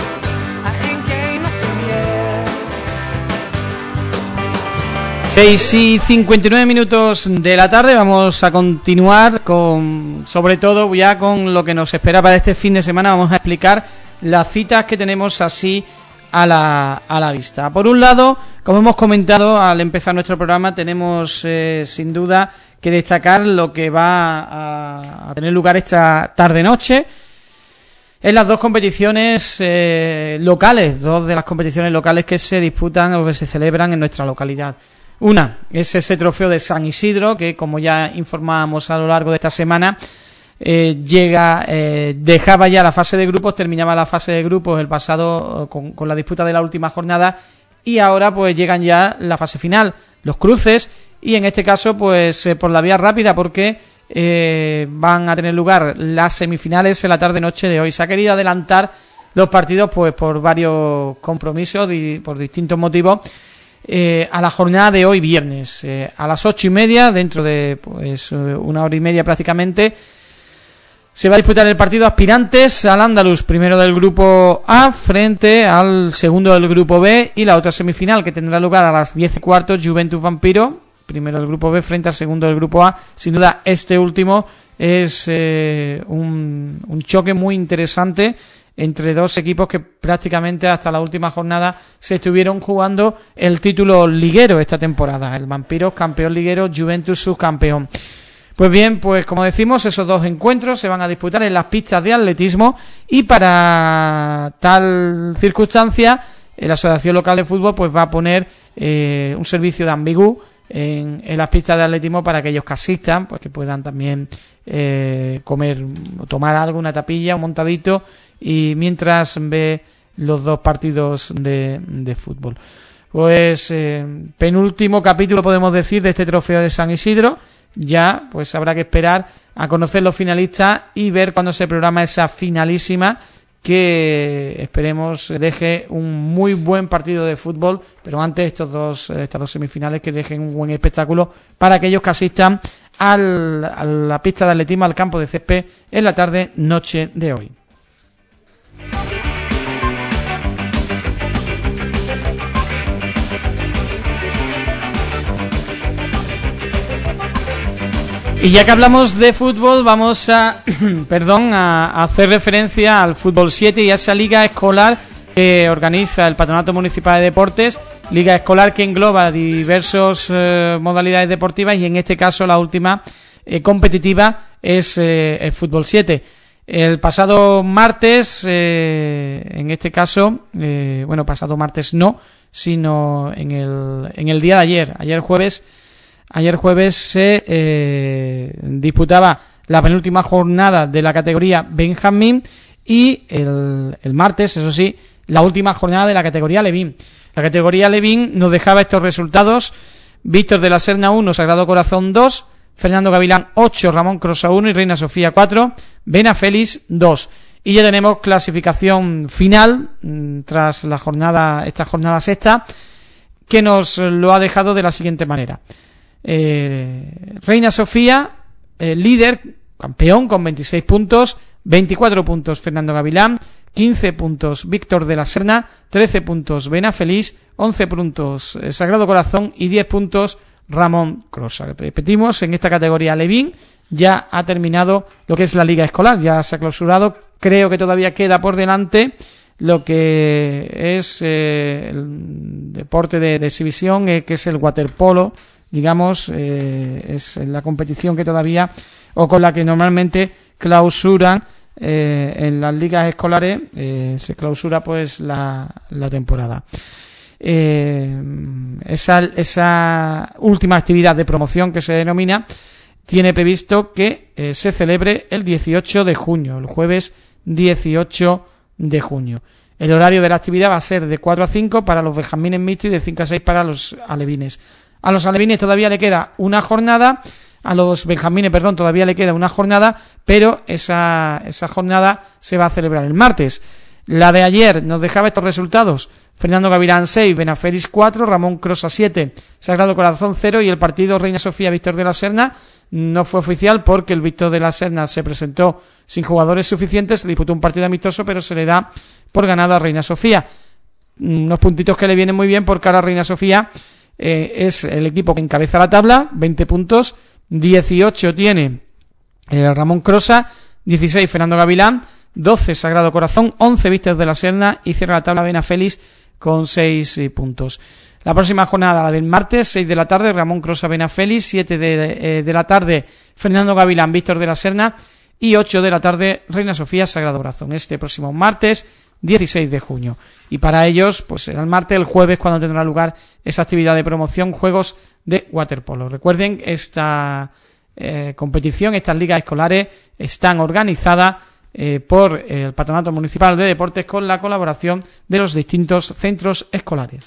seis y cincuenta y nueve minutos de la tarde. Vamos a continuar con, sobre todo ya con lo que nos espera para este fin de semana. Vamos a explicar las citas que tenemos así a la, a la vista. Por un lado, como hemos comentado al empezar nuestro programa, tenemos eh, sin duda que destacar lo que va a, a tener lugar esta tarde-noche en las dos competiciones eh, locales, dos de las competiciones locales que se disputan o que se celebran en nuestra localidad. Una es ese trofeo de San Isidro, que como ya informábamos a lo largo de esta semana, eh, llega, eh, dejaba ya la fase de grupos, terminaba la fase de grupos el pasado con, con la disputa de la última jornada, y ahora pues llegan ya la fase final, los cruces, y en este caso pues eh, por la vía rápida, porque eh, van a tener lugar las semifinales en la tarde-noche de hoy. Se ha querido adelantar los partidos pues por varios compromisos y por distintos motivos eh, a la jornada de hoy viernes. Eh, a las ocho y media, dentro de pues una hora y media prácticamente, se va a disputar el partido Aspirantes al Andaluz, primero del grupo A frente al segundo del grupo B, y la otra semifinal que tendrá lugar a las diez y cuarto, Juventus Vampiro, primero del grupo B frente al segundo del grupo A. Sin duda este último es eh, un, un choque muy interesante entre dos equipos que prácticamente hasta la última jornada se estuvieron jugando el título liguero esta temporada. El Vampiros campeón liguero, Juventus subcampeón. Pues bien, pues como decimos, esos dos encuentros se van a disputar en las pistas de atletismo, y para tal circunstancia la Asociación Local de Fútbol pues va a poner eh, un servicio de ambigú en, en las pistas de atletismo para aquellos que asistan, pues que puedan también eh, comer, tomar algo, una tapilla, un montadito, y mientras ve los dos partidos de, de fútbol. Pues eh, penúltimo capítulo podemos decir de este trofeo de San Isidro. Ya pues habrá que esperar a conocer los finalistas y ver cuándo se programa esa finalísima, que esperemos deje un muy buen partido de fútbol, pero antes estos dos estas dos semifinales que dejen un buen espectáculo para aquellos que asistan al, a la pista de atletismo, al campo de césped, en la tarde noche de hoy. Y ya que hablamos de fútbol, vamos a perdón a, a hacer referencia al fútbol siete y a esa liga escolar que organiza el Patronato Municipal de Deportes, liga escolar que engloba diversas eh, modalidades deportivas, y en este caso la última eh, competitiva es eh, el fútbol siete. El pasado martes, eh, en este caso, eh, bueno, pasado martes no, sino en el en el día de ayer, ayer jueves. Ayer jueves se eh, disputaba la penúltima jornada de la categoría Benjamín, y el, el martes, eso sí, la última jornada de la categoría Levín. La categoría Levín nos dejaba estos resultados: Víctor de la Serna uno, Sagrado Corazón dos, Fernando Gavilán ocho, Ramón Crosa uno y Reina Sofía cuatro, Bena Félix dos. Y ya tenemos clasificación final tras la jornada, esta jornada sexta, que nos lo ha dejado de la siguiente manera. Eh, Reina Sofía, eh, líder, campeón con veintiséis puntos, veinticuatro puntos Fernando Gavilán, quince puntos Víctor de la Serna, trece puntos Bena Feliz, once puntos eh, Sagrado Corazón y diez puntos Ramón Crosa. Repetimos, en esta categoría Levín ya ha terminado lo que es la liga escolar, ya se ha clausurado. Creo que todavía queda por delante lo que es eh, el deporte de, de exhibición, eh, que es el waterpolo. Digamos, eh, es la competición que todavía, o con la que normalmente clausuran eh, en las ligas escolares, eh, se clausura pues la, la temporada. Eh, esa, esa última actividad de promoción que se denomina tiene previsto que eh, se celebre el dieciocho de junio, el jueves dieciocho de junio. El horario de la actividad va a ser de cuatro a cinco para los benjamines mixtos y de cinco a seis para los alevines. A los alevines todavía le queda una jornada, a los benjamines, perdón, todavía le queda una jornada, pero esa, esa jornada se va a celebrar el martes. La de ayer nos dejaba estos resultados: Fernando Gavilán seis, Benafélix cuatro, Ramón Crosa siete, Sagrado Corazón cero, y el partido Reina Sofía Víctor de la Serna no fue oficial porque el Víctor de la Serna se presentó sin jugadores suficientes, se disputó un partido amistoso, pero se le da por ganado a Reina Sofía. Unos puntitos que le vienen muy bien porque ahora Reina Sofía eh, es el equipo que encabeza la tabla, veinte puntos, dieciocho tiene eh, Ramón Crosa, dieciséis Fernando Gavilán, doce Sagrado Corazón, once Víctor de la Serna y cierra la tabla Bena Félix con seis puntos. La próxima jornada, la del martes, seis de la tarde, Ramón Crosa Bena Félix, siete de, eh, de la tarde, Fernando Gavilán Víctor de la Serna y ocho de la tarde, Reina Sofía Sagrado Corazón. Este próximo martes, dieciséis de junio. Y para ellos, pues será el martes, el jueves, cuando tendrá lugar esa actividad de promoción, juegos de waterpolo. Recuerden, esta eh, competición, estas ligas escolares están organizadas eh, por el Patronato Municipal de Deportes con la colaboración de los distintos centros escolares.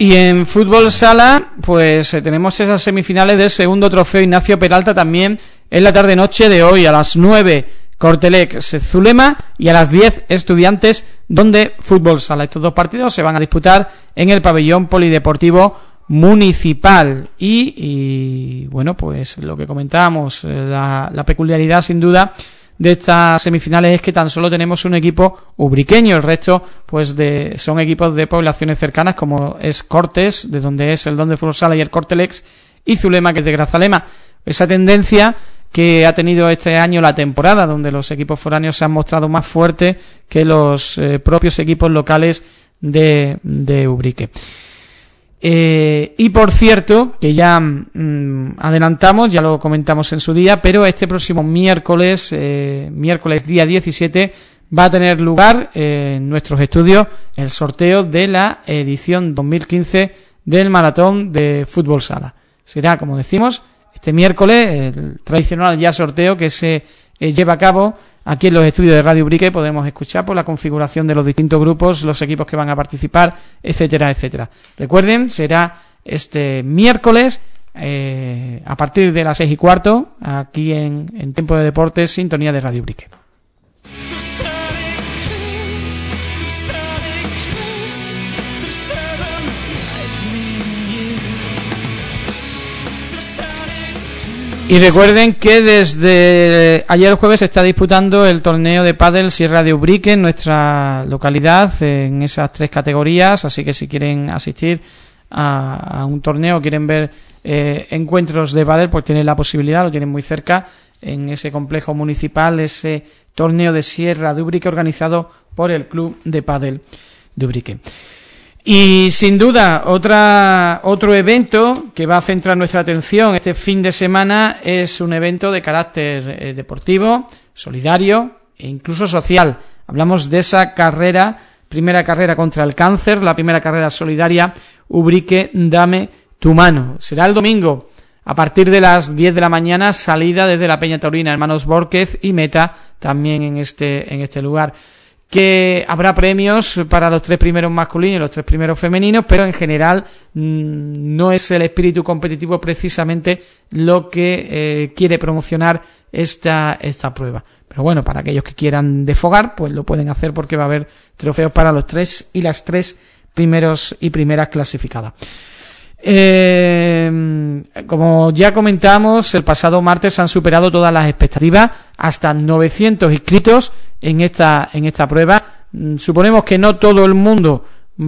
Y en fútbol sala, pues eh, tenemos esas semifinales del segundo trofeo Ignacio Peralta también en la tarde-noche de hoy, a las nueve Cortelex Zulema y a las diez Estudiantes, donde fútbol sala. Estos dos partidos se van a disputar en el pabellón polideportivo municipal. Y, y bueno, pues lo que comentábamos, la, la peculiaridad sin duda de estas semifinales es que tan solo tenemos un equipo ubriqueño, el resto pues de son equipos de poblaciones cercanas, como es Cortes, de donde es el Don de Fútbol Sala y el Cortelex, y Zulema, que es de Grazalema. Esa tendencia que ha tenido este año la temporada, donde los equipos foráneos se han mostrado más fuertes que los eh, propios equipos locales de, de Ubrique. Eh, y por cierto, que ya mmm, adelantamos, ya lo comentamos en su día, pero este próximo miércoles, eh, miércoles día diecisiete, va a tener lugar eh, en nuestros estudios el sorteo de la edición dos mil quince del Maratón de Fútbol Sala. Será, como decimos, este miércoles, el tradicional ya sorteo que se eh, lleva a cabo aquí en los estudios de Radio Ubrique. Podemos escuchar por la configuración de los distintos grupos, los equipos que van a participar, etcétera, etcétera. Recuerden, será este miércoles eh, a partir de las seis y cuarto, aquí en, en Tiempo de Deportes, sintonía de Radio Ubrique. Y recuerden que desde ayer jueves se está disputando el torneo de pádel Sierra de Ubrique en nuestra localidad, en esas tres categorías, así que si quieren asistir a, a un torneo, quieren ver eh, encuentros de pádel, pues tienen la posibilidad, lo tienen muy cerca, en ese complejo municipal, ese torneo de Sierra de Ubrique organizado por el Club de Pádel de Ubrique. Y sin duda, otra otro evento que va a centrar nuestra atención este fin de semana es un evento de carácter eh, deportivo, solidario e incluso social. Hablamos de esa carrera, primera carrera contra el cáncer, la primera carrera solidaria Ubrique Dame tu Mano. Será el domingo a partir de las diez de la mañana, salida desde la Peña Taurina Hermanos Bórquez y meta también en este en este lugar. Que habrá premios para los tres primeros masculinos y los tres primeros femeninos, pero en general mmm, no es el espíritu competitivo precisamente lo que eh, quiere promocionar esta esta prueba. Pero bueno, para aquellos que quieran desfogar, pues lo pueden hacer porque va a haber trofeos para los tres y las tres primeros y primeras clasificadas. Eh, como ya comentamos, el pasado martes han superado todas las expectativas, hasta novecientos inscritos en esta en esta prueba. Suponemos que no todo el mundo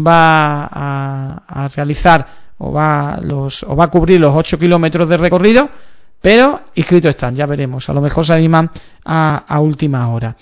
va a, a realizar o va los o va a cubrir los ocho kilómetros de recorrido, pero inscritos están, ya veremos. A lo mejor se animan a, a última hora.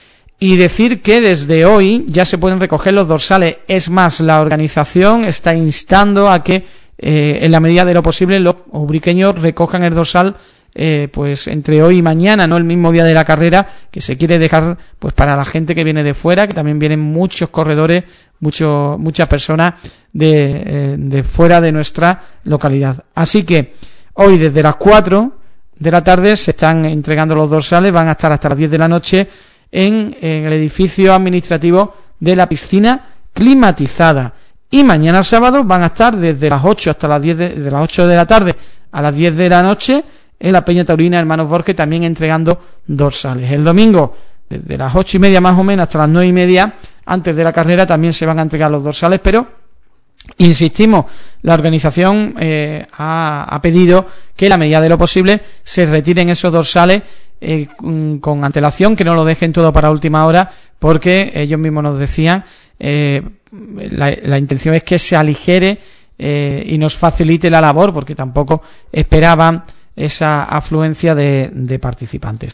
Y decir que desde hoy ya se pueden recoger los dorsales. Es más, la organización está instando a que Eh, en la medida de lo posible los ubriqueños recojan el dorsal eh, pues entre hoy y mañana, no el mismo día de la carrera, que se quiere dejar pues para la gente que viene de fuera, que también vienen muchos corredores, muchos muchas personas de, eh, de fuera de nuestra localidad. Así que hoy desde las cuatro de la tarde se están entregando los dorsales, van a estar hasta las diez de la noche en, en el edificio administrativo de la piscina climatizada. Y mañana sábado van a estar desde las ocho hasta las diez de, de las ocho de la tarde a las diez de la noche en la Peña Taurina Hermanos Borges, también entregando dorsales. El domingo desde las ocho y media más o menos hasta las nueve y media antes de la carrera también se van a entregar los dorsales, pero insistimos, la organización eh, ha, ha pedido que en la medida de lo posible se retiren esos dorsales eh, con antelación, que no lo dejen todo para última hora, porque ellos mismos nos decían eh, la, la intención es que se aligere eh, y nos facilite la labor, porque tampoco esperaban esa afluencia de, de participantes.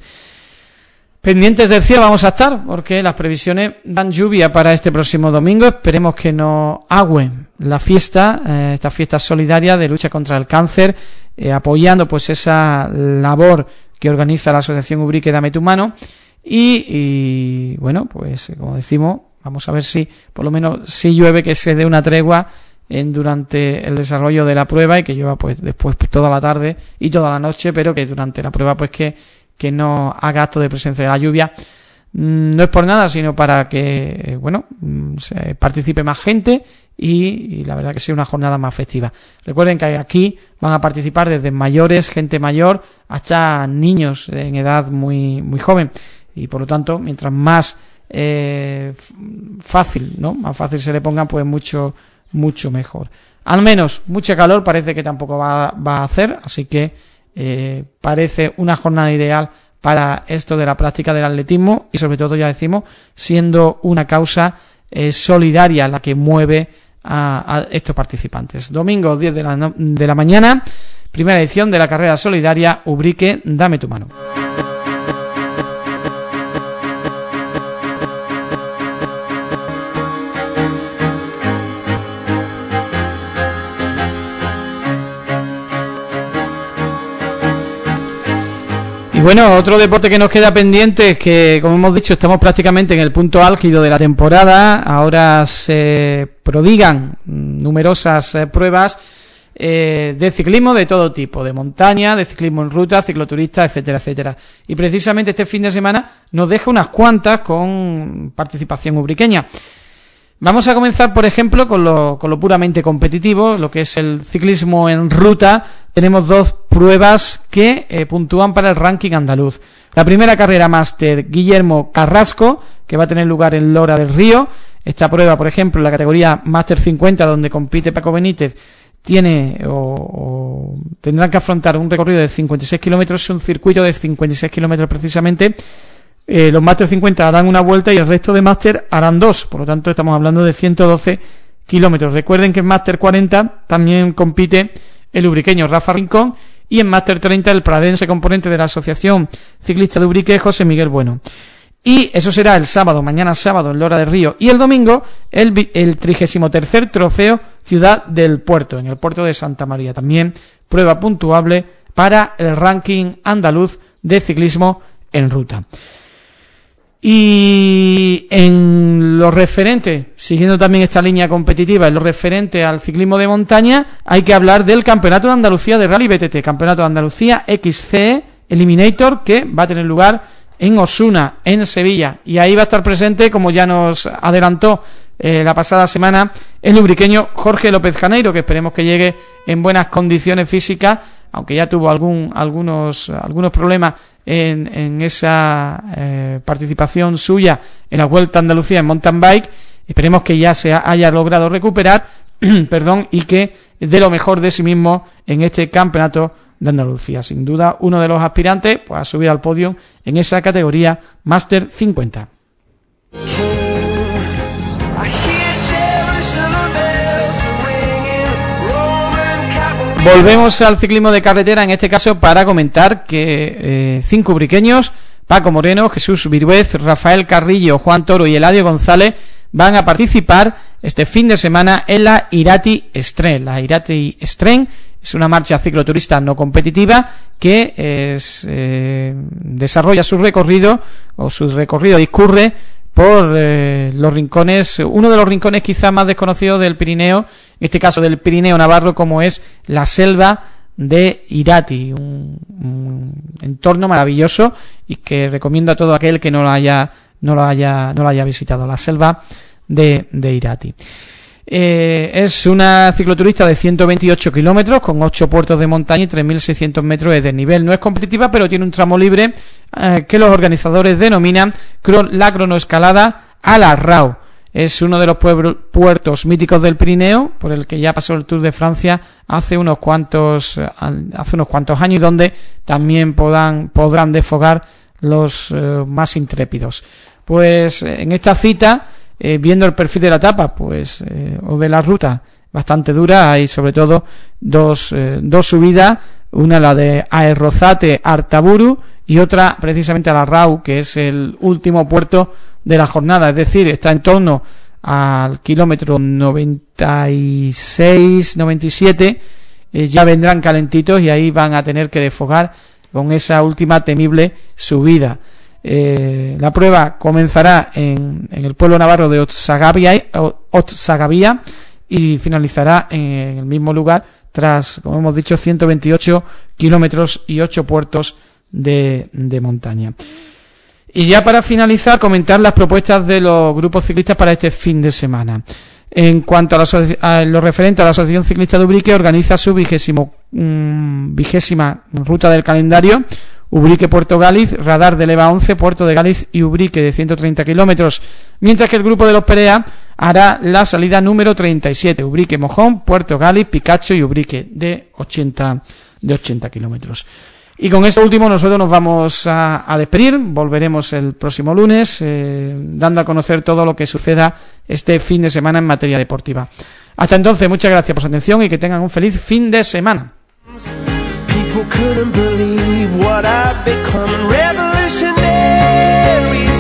Pendientes del cielo vamos a estar, porque las previsiones dan lluvia para este próximo domingo. Esperemos que no agüe la fiesta, eh, esta fiesta solidaria de lucha contra el cáncer, eh, apoyando pues esa labor que organiza la Asociación Ubrique Dame tu Mano. Y, y bueno, pues como decimos, vamos a ver si por lo menos si llueve, que se dé una tregua en durante el desarrollo de la prueba, y que llueva pues después pues, toda la tarde y toda la noche, pero que durante la prueba pues que que no haga acto de presencia de la lluvia. No es por nada, sino para que, bueno, se participe más gente y, y la verdad que sea una jornada más festiva. Recuerden que aquí van a participar desde mayores, gente mayor, hasta niños en edad muy muy joven, y por lo tanto, mientras más eh, fácil, ¿no? Más fácil se le pongan, pues mucho mucho mejor. Al menos mucha calor parece que tampoco va, va a hacer, así que eh, parece una jornada ideal para esto de la práctica del atletismo, y sobre todo, ya decimos, siendo una causa eh, solidaria la que mueve a, a estos participantes. Domingo diez de la, de la mañana, primera edición de la carrera solidaria Ubrique, dame tu mano. Bueno, otro deporte que nos queda pendiente es que, como hemos dicho, estamos prácticamente en el punto álgido de la temporada. Ahora se prodigan numerosas eh, pruebas eh, de ciclismo de todo tipo, de montaña, de ciclismo en ruta, cicloturista, etcétera, etcétera. Y precisamente este fin de semana nos deja unas cuantas con participación ubriqueña. Vamos a comenzar, por ejemplo, con lo, con lo puramente competitivo, lo que es el ciclismo en ruta. Tenemos dos pruebas que eh, puntúan para el ranking andaluz. La primera carrera máster Guillermo Carrasco, que va a tener lugar en Lora del Río. Esta prueba, por ejemplo, en la categoría máster cincuenta, donde compite Paco Benítez, tiene o, o tendrán que afrontar un recorrido de cincuenta y seis kilómetros, un circuito de cincuenta y seis kilómetros precisamente. Eh, los máster cincuenta harán una vuelta y el resto de máster harán dos, por lo tanto estamos hablando de ciento doce kilómetros. Recuerden que en máster cuarenta también compite el ubriqueño Rafa Rincón, y en máster treinta el pradense componente de la Asociación Ciclista de Ubrique, José Miguel Bueno. Y eso será el sábado, mañana sábado en Lora del Río, y el domingo el, el trigésimo tercer trofeo Ciudad del Puerto, en el puerto de Santa María. También prueba puntuable para el ranking andaluz de ciclismo en ruta. Y en lo referente, siguiendo también esta línea competitiva, en lo referente al ciclismo de montaña, hay que hablar del Campeonato de Andalucía de Rally B T T, Campeonato de Andalucía X C E Eliminator, que va a tener lugar en Osuna, en Sevilla, y ahí va a estar presente, como ya nos adelantó eh, la pasada semana, el ubriqueño Jorge López Janeiro, que esperemos que llegue en buenas condiciones físicas, aunque ya tuvo algún algunos algunos problemas en, en esa eh, participación suya en la Vuelta a Andalucía en mountain bike. Esperemos que ya se haya logrado recuperar perdón y que dé lo mejor de sí mismo en este campeonato de Andalucía. Sin duda, uno de los aspirantes pues, a subir al podio en esa categoría Máster cincuenta. Volvemos al ciclismo de carretera, en este caso para comentar que eh, cinco ubriqueños, Paco Moreno, Jesús Viruez, Rafael Carrillo, Juan Toro y Eladio González, van a participar este fin de semana en la Irati Estren. La Irati Estren es una marcha cicloturista no competitiva que es, eh, desarrolla su recorrido, o su recorrido discurre por eh, los rincones, uno de los rincones quizás más desconocidos del Pirineo, en este caso del Pirineo Navarro, como es la selva de Irati, un, un entorno maravilloso y que recomiendo a todo aquel que no lo haya no lo haya no lo haya visitado, la selva de, de Irati. Eh, es una cicloturista de ciento veintiocho kilómetros con ocho puertos de montaña y tres mil seiscientos metros de desnivel. No es competitiva, pero tiene un tramo libre eh, que los organizadores denominan la cronoescalada a la Rao. Es uno de los pueblos, puertos míticos del Pirineo, por el que ya pasó el Tour de Francia hace unos cuantos hace unos cuantos años, y donde también podrán, podrán desfogar los eh, más intrépidos. Pues en esta cita, Eh, viendo el perfil de la etapa, pues eh, o de la ruta, bastante dura, hay sobre todo dos eh, dos subidas, una la de Aerrozate Artaburu y otra precisamente a la Rau, que es el último puerto de la jornada, es decir, está en torno al kilómetro noventa y seis noventa y siete, eh, ya vendrán calentitos y ahí van a tener que desfogar con esa última temible subida. Eh, la prueba comenzará en, en el pueblo navarro de Otzagavia, Otzagavia y finalizará en el mismo lugar tras, como hemos dicho, ciento veintiocho kilómetros y ocho puertos de, de montaña. Y ya para finalizar, comentar las propuestas de los grupos ciclistas para este fin de semana. En cuanto a, la, a lo referente a la Asociación Ciclista de Ubrique, organiza su vigésimo, mmm, vigésima ruta del calendario, Ubrique-Puerto Gáliz, Radar de Leva once, Puerto de Gáliz y Ubrique de ciento treinta kilómetros, mientras que el grupo de los Perea hará la salida número treinta y siete, Ubrique-Mojón, Puerto Gáliz, Picacho y Ubrique de ochenta kilómetros. Y con esto último nosotros nos vamos a, a despedir, volveremos el próximo lunes eh, dando a conocer todo lo que suceda este fin de semana en materia deportiva. Hasta entonces, muchas gracias por su atención y que tengan un feliz fin de semana. People couldn't believe what I'd become, revolutionary.